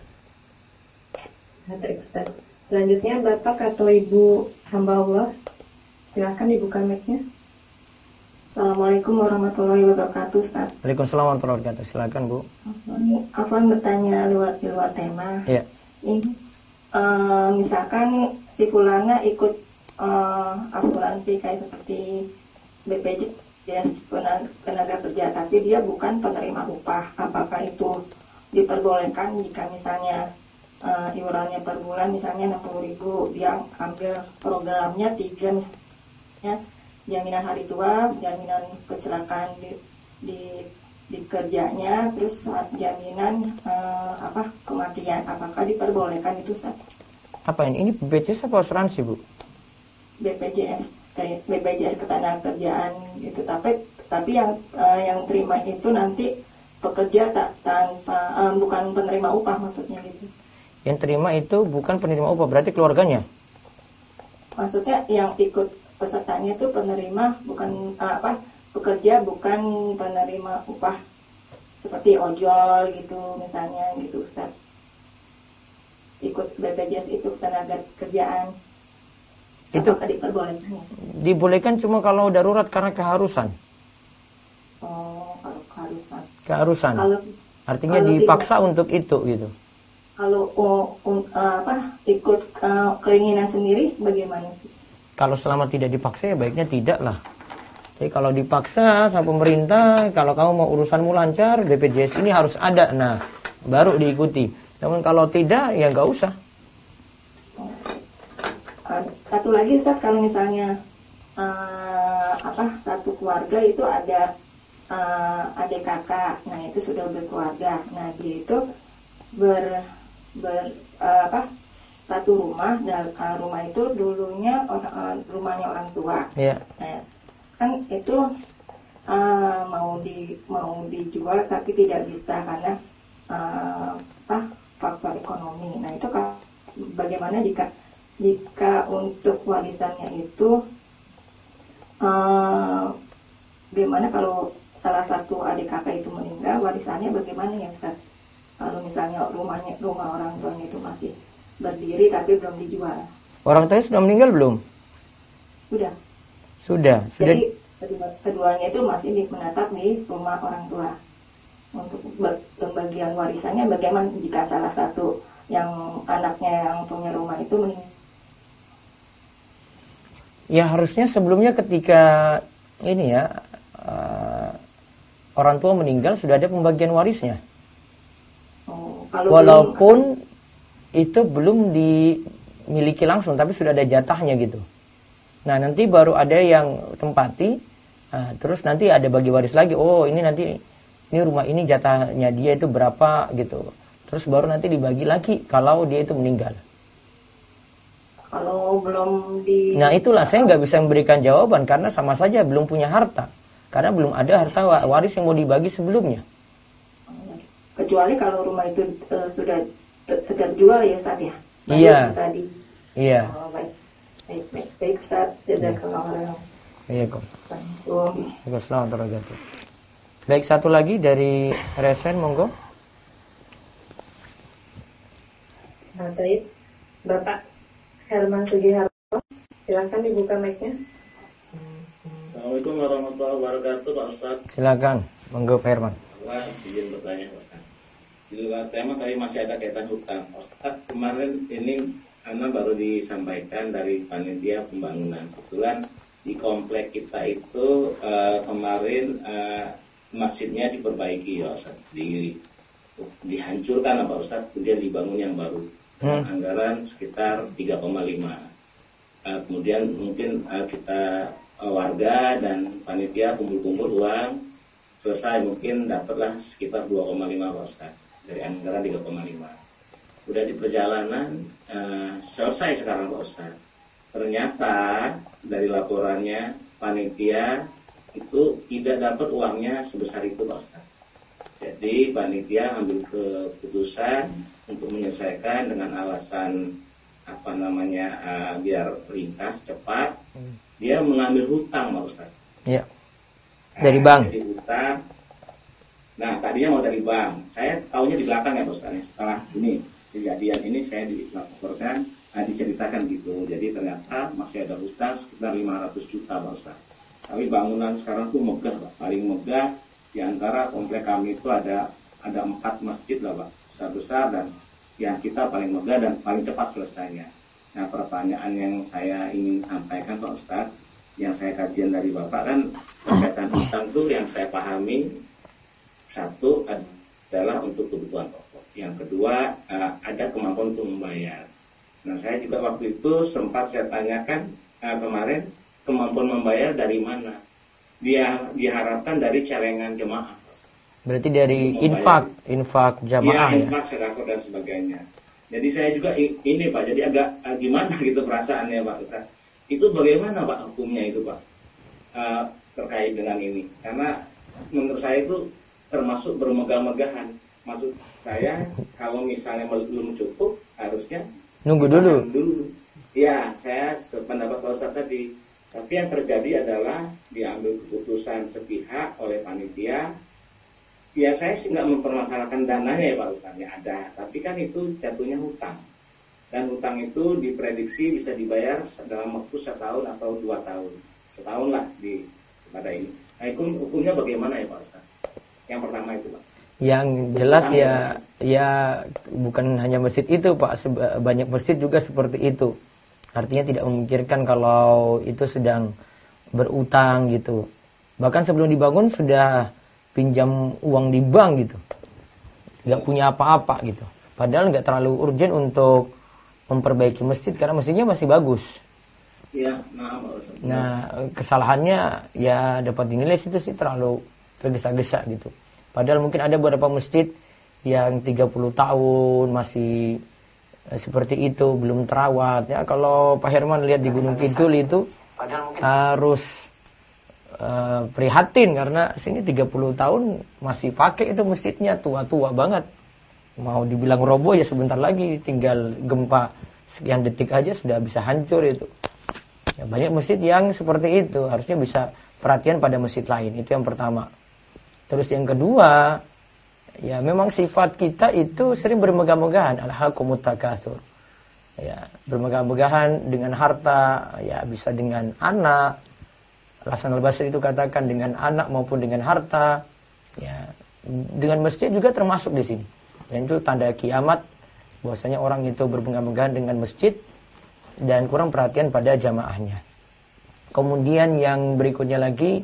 Ustaz. Selanjutnya Bapak atau Ibu hamba Allah, silakan dibuka mic-nya. Assalamualaikum warahmatullahi wabarakatuh, Ustaz. Waalaikumsalam warahmatullahi wabarakatuh. Silakan Bu. Afwan bertanya di luar tema. Iya. Ini misalkan si fulana ikut asuransi kayak seperti BPJS tenaga kerja, tapi dia bukan penerima upah. Apakah itu diperbolehkan jika misalnya iurannya per bulan misalnya 60.000, dia ambil programnya 3 misalnya jaminan hari tua, jaminan kecelakaan di kerjanya, terus jaminan kematian, apakah diperbolehkan itu Ustaz? Apa ini? Ini BPJS apa asuransi Bu? BPJS kayak BPJS ketenagakerjaan gitu, tapi yang terima itu nanti pekerja tanpa bukan penerima upah maksudnya gitu. Yang terima itu bukan penerima upah, berarti keluarganya? Maksudnya yang ikut pesertanya itu penerima bukan pekerja bukan penerima upah seperti ojol gitu misalnya gitu Ustaz. Ikut BPJS itu tenaga kerjaan. Itu apakah diperbolehkan ya? Dibolehkan cuma kalau darurat karena keharusan. Oh, kalau keharusan. Keharusan. Artinya dipaksa tidak, untuk itu gitu. Kalau ikut keinginan sendiri bagaimana sih? Kalau selama tidak dipaksa ya baiknya tidak lah. Jadi kalau dipaksa sama pemerintah, kalau kamu mau urusanmu lancar, BPJS ini harus ada. Nah, baru diikuti. Namun kalau tidak, ya nggak usah. Satu lagi Ustaz, kalau misalnya satu keluarga itu ada adik kakak, nah itu sudah berkeluarga. Nah dia itu satu rumah, dan rumah itu dulunya rumahnya orang tua. Yeah. Nah, kan itu mau dijual tapi tidak bisa karena faktor ekonomi. Nah itu bagaimana jika untuk warisannya itu bagaimana kalau salah satu adik kakak itu meninggal, warisannya bagaimana ya Ustaz? Kalau misalnya rumah orang tuanya itu masih berdiri tapi belum dijual. Orang tuanya sudah meninggal belum? Sudah. Sudah. Jadi keduanya itu masih menetap di rumah orang tua. Untuk pembagian warisannya bagaimana jika salah satu yang anaknya yang punya rumah itu meninggal? Ya harusnya sebelumnya ketika ini ya orang tua meninggal sudah ada pembagian warisnya. Walaupun itu belum dimiliki langsung, tapi sudah ada jatahnya gitu. Nah nanti baru ada yang tempati, terus nanti ada bagi waris lagi. Oh ini nanti ini rumah ini jatahnya dia itu berapa gitu. Terus baru nanti dibagi lagi kalau dia itu meninggal. Kalau belum Nah itulah saya nggak bisa memberikan jawaban karena sama saja belum punya harta. Karena belum ada harta waris yang mau dibagi sebelumnya. Kecuali kalau rumah itu sudah terjual ya Ustaz ya. Iya. Iya. Oh, baik Ustaz. Jazakallahu khairan. Iya kok. Assalamualaikum. Baik, satu lagi dari Resen, monggo. Nah, terus Bapak Herman Sugiharto, silakan dibuka mic-nya. Assalamualaikum warahmatullahi wabarakatuh Pak Ustaz. Silakan, monggo Pak Herman. Izin bertanya Pak Ustaz. Di luar tema tadi masih ada kaitan hutang. Ustaz, kemarin ini Ana baru disampaikan dari panitia pembangunan. Kebetulan di komplek kita itu kemarin masjidnya diperbaiki ya Ustaz. Dihancurkan Pak Ustaz, kemudian dibangun yang baru. Anggaran sekitar 3,5. Kemudian mungkin kita warga dan panitia kumpul-kumpul uang, selesai mungkin dapatlah sekitar 2,5 Pak Ustaz. Dari anggaran 3,5. Udah di perjalanan selesai sekarang Pak Ustaz. Ternyata dari laporannya panitia itu tidak dapat uangnya sebesar itu Pak Ustaz. Jadi panitia ambil keputusan untuk menyelesaikan dengan alasan biar ringkas cepat. Dia mengambil hutang Pak Ustaz. Iya. Dari bank. Jadi hutang. Nah, tadinya mau dari bank. Saya tahunya di belakang ya Pak Ustaz. Setelah ini kejadian ini saya dilaporkan, diceritakan gitu. Jadi ternyata masih ada hutang sekitar 500 juta Pak Ustaz. Tapi bangunan sekarang tuh megah Pak. Paling megah di antara komplek kami itu ada 4 masjid lah Pak. Besar-besar dan yang kita paling megah dan paling cepat selesainya. Nah, pertanyaan yang saya ingin sampaikan Pak Ustaz, yang saya kajian dari Bapak kan berkaitan hutang tuh yang saya pahami, satu adalah untuk kebutuhan pokok. Yang kedua ada kemampuan untuk membayar. Nah saya juga waktu itu sempat saya tanyakan kemarin kemampuan membayar dari mana? Dia diharapkan dari celengan jemaah. Berarti dari infak jamaah ya? Infak, sedekah dan sebagainya. Jadi saya juga ini Pak, jadi agak gimana gitu perasaannya Pak Ustaz. Itu bagaimana Pak hukumnya itu Pak terkait dengan ini? Karena menurut saya itu termasuk bermegah-megahan. Maksud saya kalau misalnya belum cukup harusnya nunggu dulu. Ya, saya sependapat Pak Ustaz tadi. Tapi yang terjadi adalah diambil keputusan sepihak oleh panitia. Ya saya sih nggak mempermasalahkan dananya ya Pak Ustaz, ya ada. Tapi kan itu jatuhnya hutang. Dan hutang itu diprediksi bisa dibayar dalam waktu 1 tahun atau 2 tahun. Setahun lah pada ini. Nah hukumnya bagaimana ya Pak Ustaz? Yang pertama itu Pak. Yang jelas ya bukan hanya masjid itu Pak, banyak masjid juga seperti itu. Artinya tidak memikirkan kalau itu sedang berutang gitu. Bahkan sebelum dibangun sudah pinjam uang di bank gitu. Nggak punya apa-apa gitu. Padahal nggak terlalu urgent untuk memperbaiki masjid karena masjidnya masih bagus. Iya, nah kesalahannya ya dapat dinilai situ sih terlalu tergesa-gesa gitu. Padahal mungkin ada beberapa masjid yang 30 tahun masih seperti itu, belum terawat. Ya, kalau Pak Herman lihat di Gunung Kidul itu harus prihatin karena sini 30 tahun masih pakai itu masjidnya, tua-tua banget. Mau dibilang roboh ya sebentar lagi, tinggal gempa sekian detik aja sudah bisa hancur itu. Ya, banyak masjid yang seperti itu, harusnya bisa perhatian pada masjid lain. Itu yang pertama. Terus yang kedua, ya memang sifat kita itu sering bermegah-megahan. Alhaakumut takatsur. Ya, bermegah-megahan dengan harta, ya bisa dengan anak. Hasan al-Basri itu katakan dengan anak maupun dengan harta. Ya, dengan masjid juga termasuk di sini. Dan itu tanda kiamat bahwasanya orang itu bermegah-megahan dengan masjid dan kurang perhatian pada jamaahnya. Kemudian yang berikutnya lagi,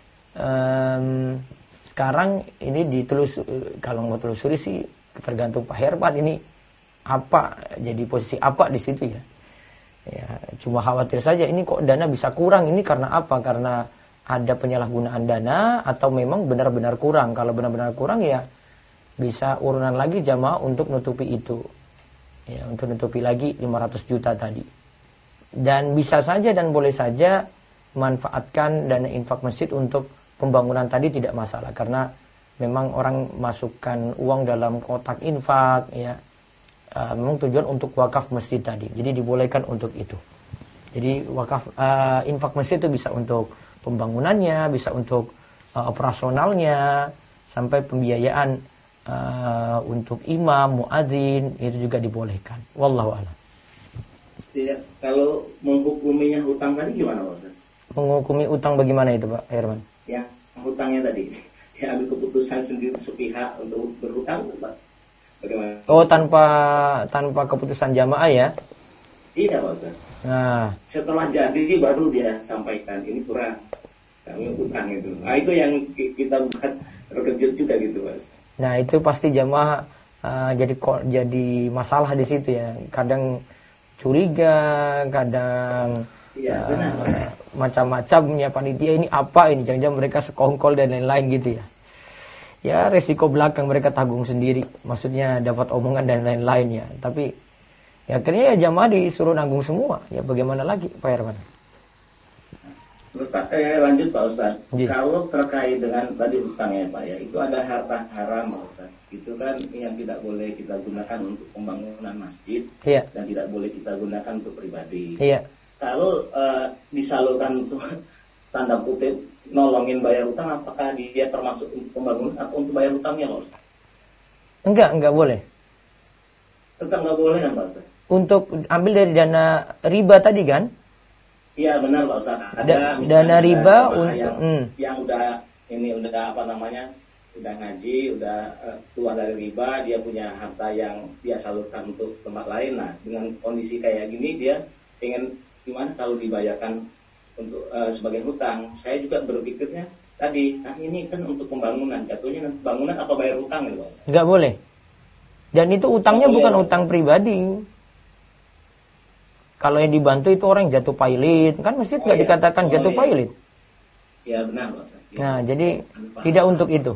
sekarang ini kalau mau telusuri sih tergantung Pak Herman ini apa jadi posisi apa di situ ya. Ya, cuma khawatir saja ini kok dana bisa kurang, ini karena apa? Karena ada penyalahgunaan dana atau memang benar-benar kurang. Kalau benar-benar kurang ya bisa urunan lagi jamaah untuk nutupi itu. Ya, untuk nutupi lagi 500 juta tadi. Dan bisa saja dan boleh saja manfaatkan dana infak masjid untuk pembangunan tadi tidak masalah, karena memang orang masukkan uang dalam kotak infak ya. Memang tujuan untuk wakaf masjid tadi. Jadi dibolehkan untuk itu. Jadi wakaf infak masjid itu bisa untuk pembangunannya, bisa untuk operasionalnya, sampai pembiayaan untuk imam, muadzin itu juga dibolehkan. Wallahu a'lam. Ya, kalau menghukuminya hutang tadi gimana Pak Ustaz? Menghukumi utang bagaimana itu Pak Herman? Ya, hutangnya tadi. Dia ambil keputusan sendiri sepihak untuk berhutang Pak. Bagaimana? Oh, tanpa keputusan jamaah ya? Iya Pak Ustaz. Nah, Setelah jadi baru dia sampaikan ini kurang, kami utang itu. Nah itu yang kita buat terkejut juga gitu Mas. nah itu pasti jamaah jadi masalah di situ ya. Kadang curiga, kadang Iya benar. macam-macamnya panitia ini apa ini, jangan-jangan mereka sekongkol dan lain-lain gitu ya. Ya resiko belakang mereka tanggung sendiri, maksudnya dapat omongan dan lain-lain ya. Tapi ya akhirnya ya jamaah disuruh nanggung semua. Ya bagaimana lagi Pak Herman? Terus lanjut Pak Ustaz. Ji. Kalau terkait dengan tadi utangnya Pak ya, itu ada harta haram Pak Ustaz. Itu kan yang tidak boleh kita gunakan untuk pembangunan masjid. Iya. Dan tidak boleh kita gunakan untuk pribadi. Iya. Kalau disalurkan untuk tanda kutip nolongin bayar utang, apakah dia termasuk untuk pembangunan atau untuk bayar utangnya Pak Ustaz? Enggak boleh. Tetap nggak boleh kan Pak Ustaz? Untuk ambil dari dana riba tadi kan? Iya benar Pak Ustaz. Ada Dana riba yang udah apa namanya, udah ngaji, udah keluar dari riba, dia punya harta yang dia salurkan untuk tempat lain. Nah dengan kondisi kayak gini dia pengen gimana kalau dibayarkan untuk sebagai hutang. Saya juga berpikirnya tadi kan ini kan untuk pembangunan, jatuhnya pembangunan apa bayar hutang gitu Pak Ustaz? Enggak boleh. Dan itu utangnya bukan utang pribadi. Kalau yang dibantu itu orang yang jatuh pailit, kan masjid nggak dikatakan jatuh pailit. Ya benar Pak Ustaz. Ya. Nah, jadi tidak untuk itu.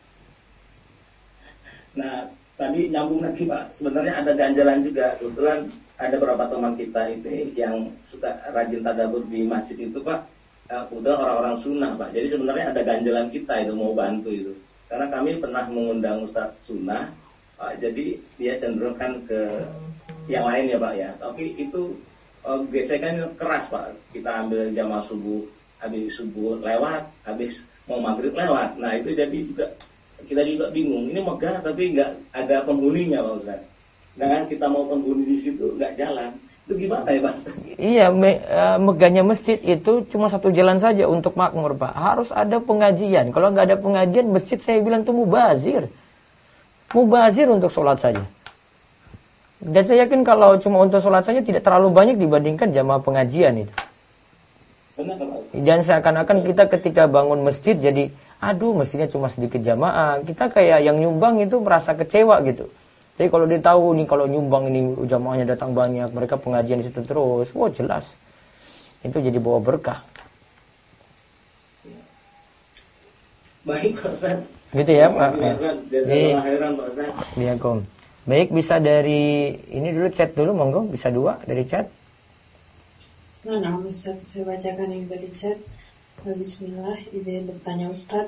Nah, tadi nyambung lagi Pak, sebenarnya ada ganjalan juga. Kebetulan ada beberapa teman kita itu yang suka rajin tadabbur di masjid itu Pak. Kebetulan orang-orang sunnah Pak. Jadi sebenarnya ada ganjalan kita itu mau bantu itu. Karena kami pernah mengundang Ustadz sunnah, Pak. Jadi dia cenderung kan ke yang lain ya Pak ya. Tapi itu gesekannya keras Pak. Kita ambil jamaah subuh, habis subuh lewat, habis mau maghrib lewat. Nah itu jadi juga kita juga bingung. Ini megah tapi nggak ada penghuninya Pak Ustaz. Dan kita mau penghuni di situ nggak jalan. Itu gimana ya Pak Ustaz? Iya, megahnya masjid itu cuma satu jalan saja untuk makmur Pak. Harus ada pengajian. Kalau nggak ada pengajian, masjid saya bilang itu mubazir. Mubazir untuk sholat saja. Dan saya yakin kalau cuma untuk sholat saja tidak terlalu banyak dibandingkan jamaah pengajian itu. Benar Pak. Dan seakan-akan kita ketika bangun masjid jadi, aduh masjidnya cuma sedikit jamaah. Kita kayak yang nyumbang itu merasa kecewa gitu. Jadi kalau dia tahu nih kalau nyumbang ini jamaahnya datang banyak, mereka pengajian di situ terus, wah jelas. Itu jadi bawa berkah. Baik Pak Ustaz. Gitu ya Pak. Jazakallahu Pak Ustaz. Iya Kom. Baik, bisa dari ini dulu chat dulu, monggo bisa 2 dari chat. Nah Ustaz, saya bacakan yang dari chat. Bismillah, izin bertanya Ustaz.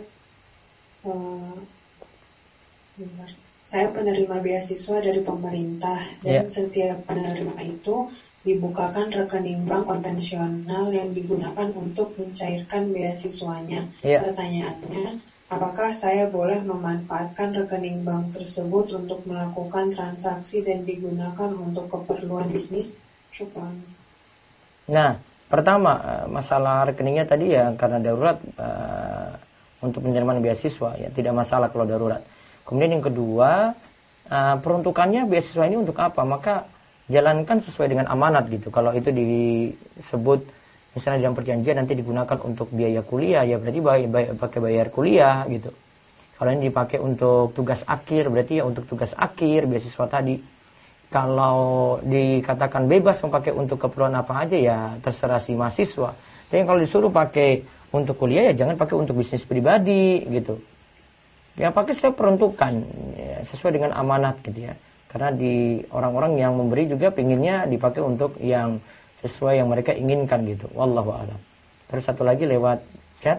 Bentar. Saya penerima beasiswa dari pemerintah dan setiap penerima itu dibukakan rekening bank konvensional yang digunakan untuk mencairkan beasiswanya. Pertanyaannya, apakah saya boleh memanfaatkan rekening bank tersebut untuk melakukan transaksi dan digunakan untuk keperluan bisnis? Syukran. Nah, pertama masalah rekeningnya tadi ya karena darurat untuk penerimaan beasiswa ya tidak masalah kalau darurat. Kemudian yang kedua peruntukannya beasiswa ini untuk apa? Maka jalankan sesuai dengan amanat gitu. Kalau itu disebut misalnya dalam perjanjian nanti digunakan untuk biaya kuliah, ya berarti pakai bayar kuliah gitu. Kalau ini dipakai untuk tugas akhir, berarti ya untuk tugas akhir beasiswa tadi. Kalau dikatakan bebas mau pakai untuk keperluan apa aja ya terserah si mahasiswa. Tapi kalau disuruh pakai untuk kuliah ya jangan pakai untuk bisnis pribadi gitu. Ya pakai sesuai peruntukan ya, sesuai dengan amanat gitu ya. Karena di orang-orang yang memberi juga pinginnya dipakai untuk yang sesuai yang mereka inginkan gitu. Wallahu a'lam. Terus satu lagi lewat chat.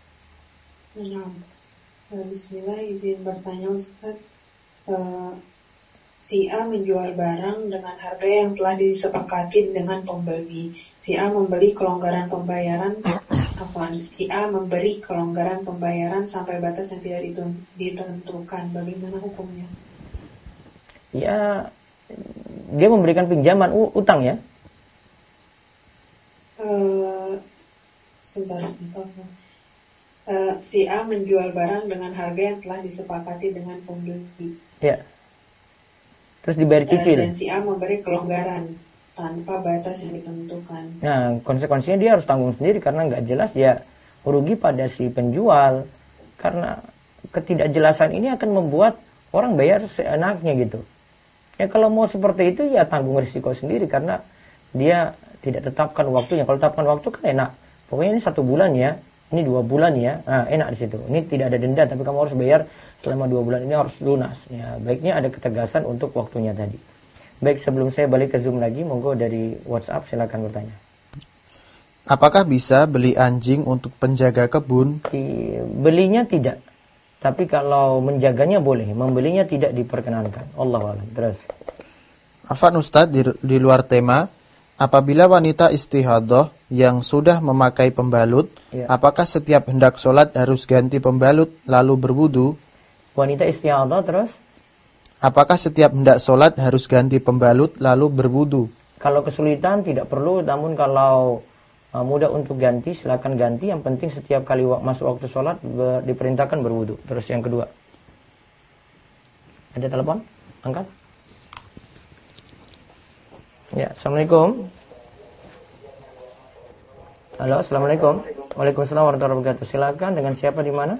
Bismillah, izin bertanya Ustaz. Si A menjual barang dengan harga yang telah disepakati dengan pembeli. Si A memberi kelonggaran pembayaran Si A memberi kelonggaran pembayaran sampai batas yang tidak ditentukan. Bagaimana hukumnya? Ya, dia memberikan pinjaman utang ya. Sebentar. Si A menjual barang dengan harga yang telah disepakati dengan pembeli. Ya. Terus dibayar cicil. Dan si A memberi kelonggaran tanpa batas yang ditentukan. Nah, konsekuensinya dia harus tanggung sendiri karena nggak jelas ya rugi pada si penjual. Karena ketidakjelasan ini akan membuat orang bayar seenaknya gitu. Ya kalau mau seperti itu ya tanggung risiko sendiri karena dia tidak tetapkan waktunya. Kalau tetapkan waktu kan enak. Pokoknya ini 1 bulan ya, ini 2 bulan ya, nah, enak di situ. Ini tidak ada denda, tapi kamu harus bayar selama 2 bulan ini harus lunas. Ya, baiknya ada ketegasan untuk waktunya tadi. Baik, sebelum saya balik ke Zoom lagi, monggo dari WhatsApp silakan bertanya. Apakah bisa beli anjing untuk penjaga kebun? Belinya tidak, tapi kalau menjaganya boleh. Membelinya tidak diperkenankan. Allahu a'lam. Terus. Afwan Ustadz, di luar tema. Apabila wanita istihadah yang sudah memakai pembalut, ya. Apakah setiap hendak sholat harus ganti pembalut lalu berwudu? Wanita istihadah terus? Apakah setiap hendak sholat harus ganti pembalut lalu berwudu? Kalau kesulitan tidak perlu, namun kalau mudah untuk ganti silakan ganti. Yang penting setiap kali masuk waktu sholat diperintahkan berwudu. Terus yang kedua, ada telepon? Angkat. Ya, assalamualaikum. Halo, assalamualaikum. Waalaikumsalam warahmatullahi wabarakatuh. Silakan, dengan siapa di mana?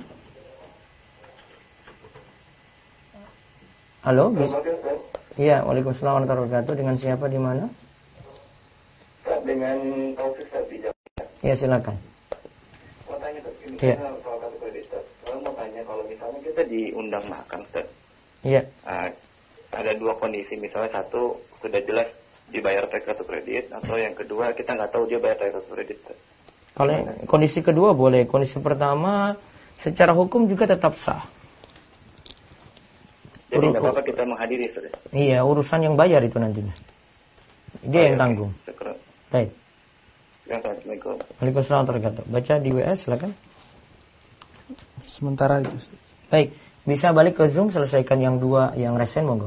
Halo, iya, waalaikumsalam warahmatullahi wabarakatuh. Dengan siapa di mana? Dengan Taufik di Jakarta. Ya, silakan. Mau tanya ini ya. Soal kartu kredit. Saya mau tanya kalau misalnya kita diundang makan, Ustaz. Iya. Ada 2 kondisi, misalnya satu sudah jelas dibayar pakai kartu kredit, atau yang kedua kita nggak tahu dia bayar pakai kartu kredit. Kalau kondisi kedua boleh, kondisi pertama secara hukum juga tetap sah. Jadi nggak apa-apa kita menghadiri, Ustaz. Iya, urusan yang bayar itu nantinya. Dia yang tanggung. Baik. Assalamualaikum. Waalaikumsalam warahmatullahi wabarakatuh. Baca di WA silakan. Sementara itu. Baik, bisa balik ke Zoom selesaikan yang 2 yang resen monggo.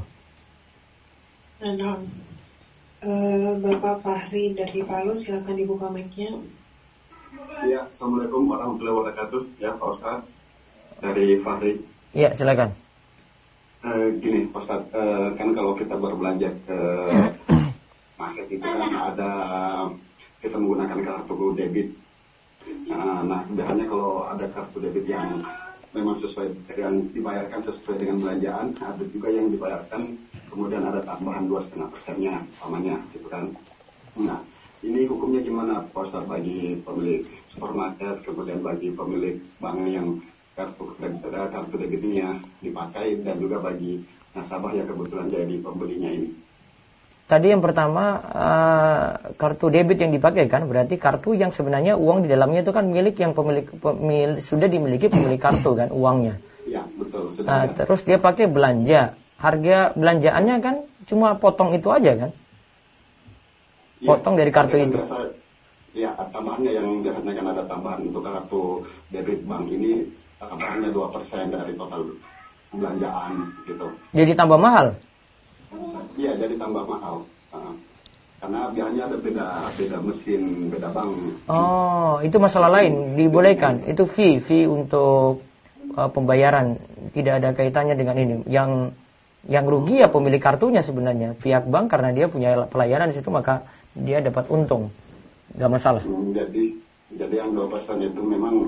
Bapak Fahri dari Palu, silakan dibuka mic-nya. Ya, assalamualaikum warahmatullahi wabarakatuh. Ya, Pak Ustadz, dari Fahri. Ya, silakan. Gini, Pak Ustadz, kan kalau kita berbelanja ke market itu kan ada kita menggunakan kartu debit. Nah, biasanya kalau ada kartu debit yang memang sesuai yang dibayarkan sesuai dengan belanjaan, ada juga yang dibayarkan kemudian ada tambahan 2,5%-nya umpamanya gitu kan. Nah, ini hukumnya gimana Pak Ustadz bagi pemilik supermarket, kemudian bagi pemilik bank yang kartu debitnya dipakai, dan juga bagi nasabah yang kebetulan jadi pembelinya ini. Tadi yang pertama kartu debit yang dipakai kan berarti kartu yang sebenarnya uang di dalamnya itu kan milik yang pemilik sudah dimiliki pemilik kartu kan uangnya. Ya, betul. Terus dia pakai belanja. Harga belanjaannya kan cuma potong itu aja kan? Potong dari kartu itu. Ya, tambahannya yang biasanya kan ada tambahan untuk kartu debit bank ini hanya 2% dari total belanjaan gitu. Jadi tambah mahal? Iya, jadi tambah mahal. Karena biasanya ada beda mesin, beda bank. Oh, itu masalah lain, dibolehkan. Itu fee untuk pembayaran, tidak ada kaitannya dengan ini. Yang rugi ya pemilik kartunya sebenarnya, pihak bank, karena dia punya pelayanan di situ maka dia dapat untung, nggak masalah. Jadi yang 2% itu memang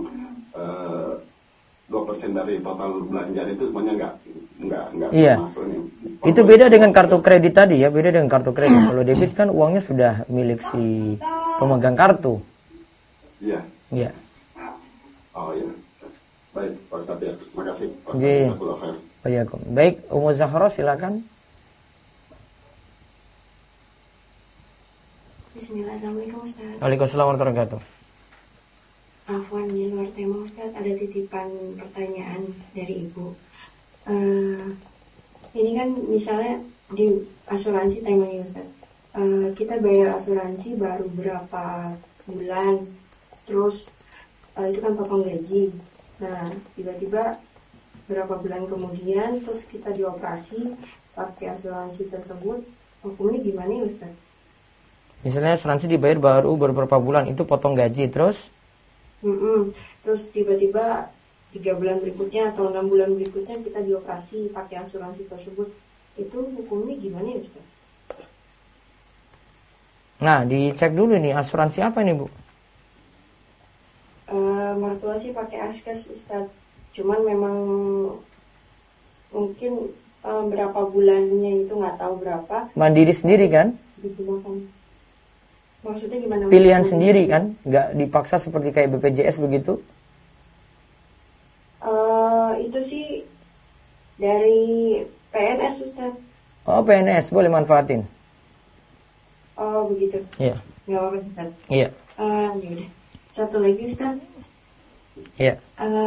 2% dari total belanjaan itu semuanya nggak iya. masuk nih. Itu beda dengan kartu kredit tadi ya, beda dengan kartu kredit. Kalau debit kan uangnya sudah milik si pemegang kartu. Iya. Iya. Oh iya. Baik, Pak Ustadz ya. Terima kasih. Pak Iya. Ustadz. Baik, Ummu Zahra silakan. Bismillah, Assalamualaikum Ustaz. Waalaikumsalam warahmatullahi wabarakatuh. Afwan, di luar tema Ustaz, ada titipan pertanyaan dari Ibu. Ini kan misalnya di asuransi temanya Ustaz, kita bayar asuransi baru berapa bulan, terus itu kan potong gaji. Nah, tiba-tiba berapa bulan kemudian terus kita dioperasi pakai asuransi tersebut, hukumnya gimana ya Ustaz? Misalnya asuransi dibayar baru beberapa bulan, itu potong gaji terus? Terus tiba-tiba 3 bulan berikutnya atau 6 bulan berikutnya kita dioperasi pakai asuransi tersebut, itu hukumnya gimana ya Ustaz? Nah, dicek dulu nih asuransi apa nih Bu? Mertua sih pakai Askes Ustaz, cuman memang mungkin berapa bulannya itu nggak tahu berapa. Mandiri sendiri kan? Digunakan. Maksudnya gimana? Pilihan sendiri kan? Nggak dipaksa seperti kayak BPJS begitu? Itu sih dari PNS Ustaz. Oh, PNS boleh manfaatin. Oh begitu. Iya. Nggak apa-apa Ustaz. Iya. Yaudah. Satu lagi Ustaz. Iya.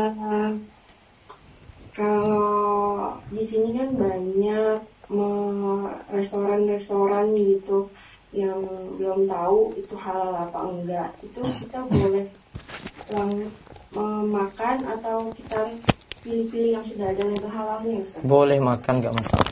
Kalau di sini kan banyak restoran-restoran gitu yang belum tahu itu halal apa enggak, itu kita boleh makan atau kita pilih-pilih yang sudah ada label halalnya Ustaz? Boleh makan, nggak masalah.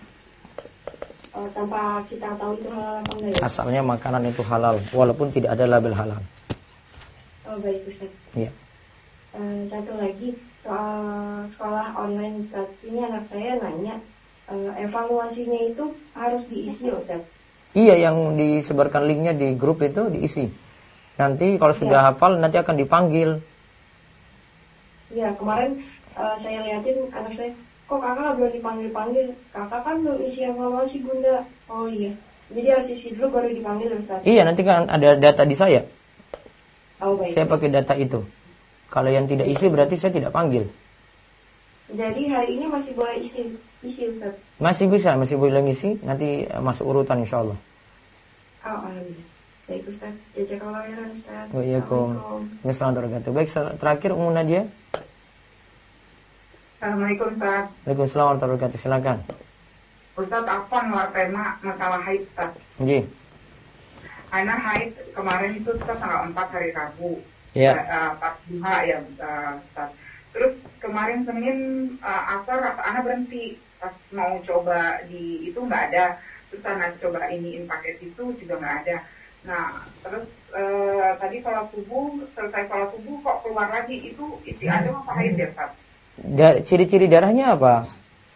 Tanpa kita tahu itu halal apa enggak ya? Asalnya makanan itu halal walaupun tidak ada label halal. Oh baik Ustaz. Iya. Satu lagi soal sekolah online Ustaz, ini anak saya nanya evaluasinya itu harus diisi Ustaz? Iya, yang disebarkan linknya di grup itu diisi. Nanti kalau sudah hafal nanti akan dipanggil. Iya, kemarin saya liatin anak saya, kok kakak belum dipanggil-panggil? Kakak kan belum isi evaluasi Bunda. Oh iya, jadi harus isi dulu baru dipanggil Ustaz? Iya, nanti kan ada data di saya. Oh baik. Saya pakai data itu. Kalau yang tidak isi berarti saya tidak panggil. Jadi hari ini masih boleh isi Ustaz? Masih bisa, masih boleh ngisi. Nanti masuk urutan insya Allah. Oh alhamdulillah. Baik Ustaz, jazakallahu khairan Ustaz. Waalaikumsalam. Baik, terakhir Ummu Nadia. Assalamualaikum Ustaz. Waalaikumsalam warahmatullahi wabarakatuh. Silakan. Ustaz, apa luar tema masalah haid Ustaz? Nggih. Ana haid kemarin itu Ustaz tanggal 4 hari Rabu. Iya. Pas duha ya Ustaz. Terus kemarin Senin asar Ana berhenti, pas mau coba di itu nggak ada, terus Ana coba iniin pakai tisu juga nggak ada. Nah terus tadi selesai sholat subuh kok keluar lagi, itu istiadah apa haid ya Ustaz? Ciri-ciri darahnya apa?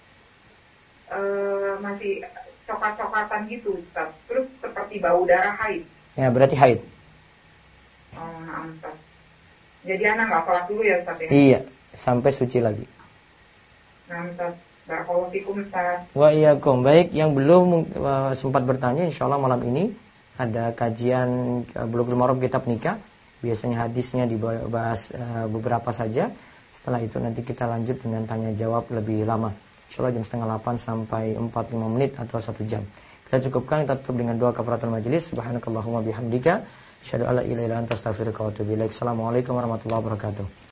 Masih coklat-coklatan gitu Ustaz, terus seperti bau darah haid. Ya berarti haid. Oh nah Ustaz, jadi Ana nggak sholat dulu ya Ustaz ya? Iya, sampai suci lagi. Nah Ustaz, barakallahu fikum Ustaz. Wa iyyakum. Baik, yang belum sempat bertanya, insyaallah malam ini ada kajian Bulughul Maram kitab nikah. Biasanya hadisnya dibahas beberapa saja. Setelah itu nanti kita lanjut dengan tanya jawab lebih lama. Insyaallah jam 7:30 sampai 45 menit atau 1 jam. Kita cukupkan, kita tutup dengan doa kafaratul majelis. Subhanakallahumma bihamdika asyhadu an la ilaha illa anta astaghfiruka wa atubu ilaik. Assalamualaikum warahmatullahi wabarakatuh.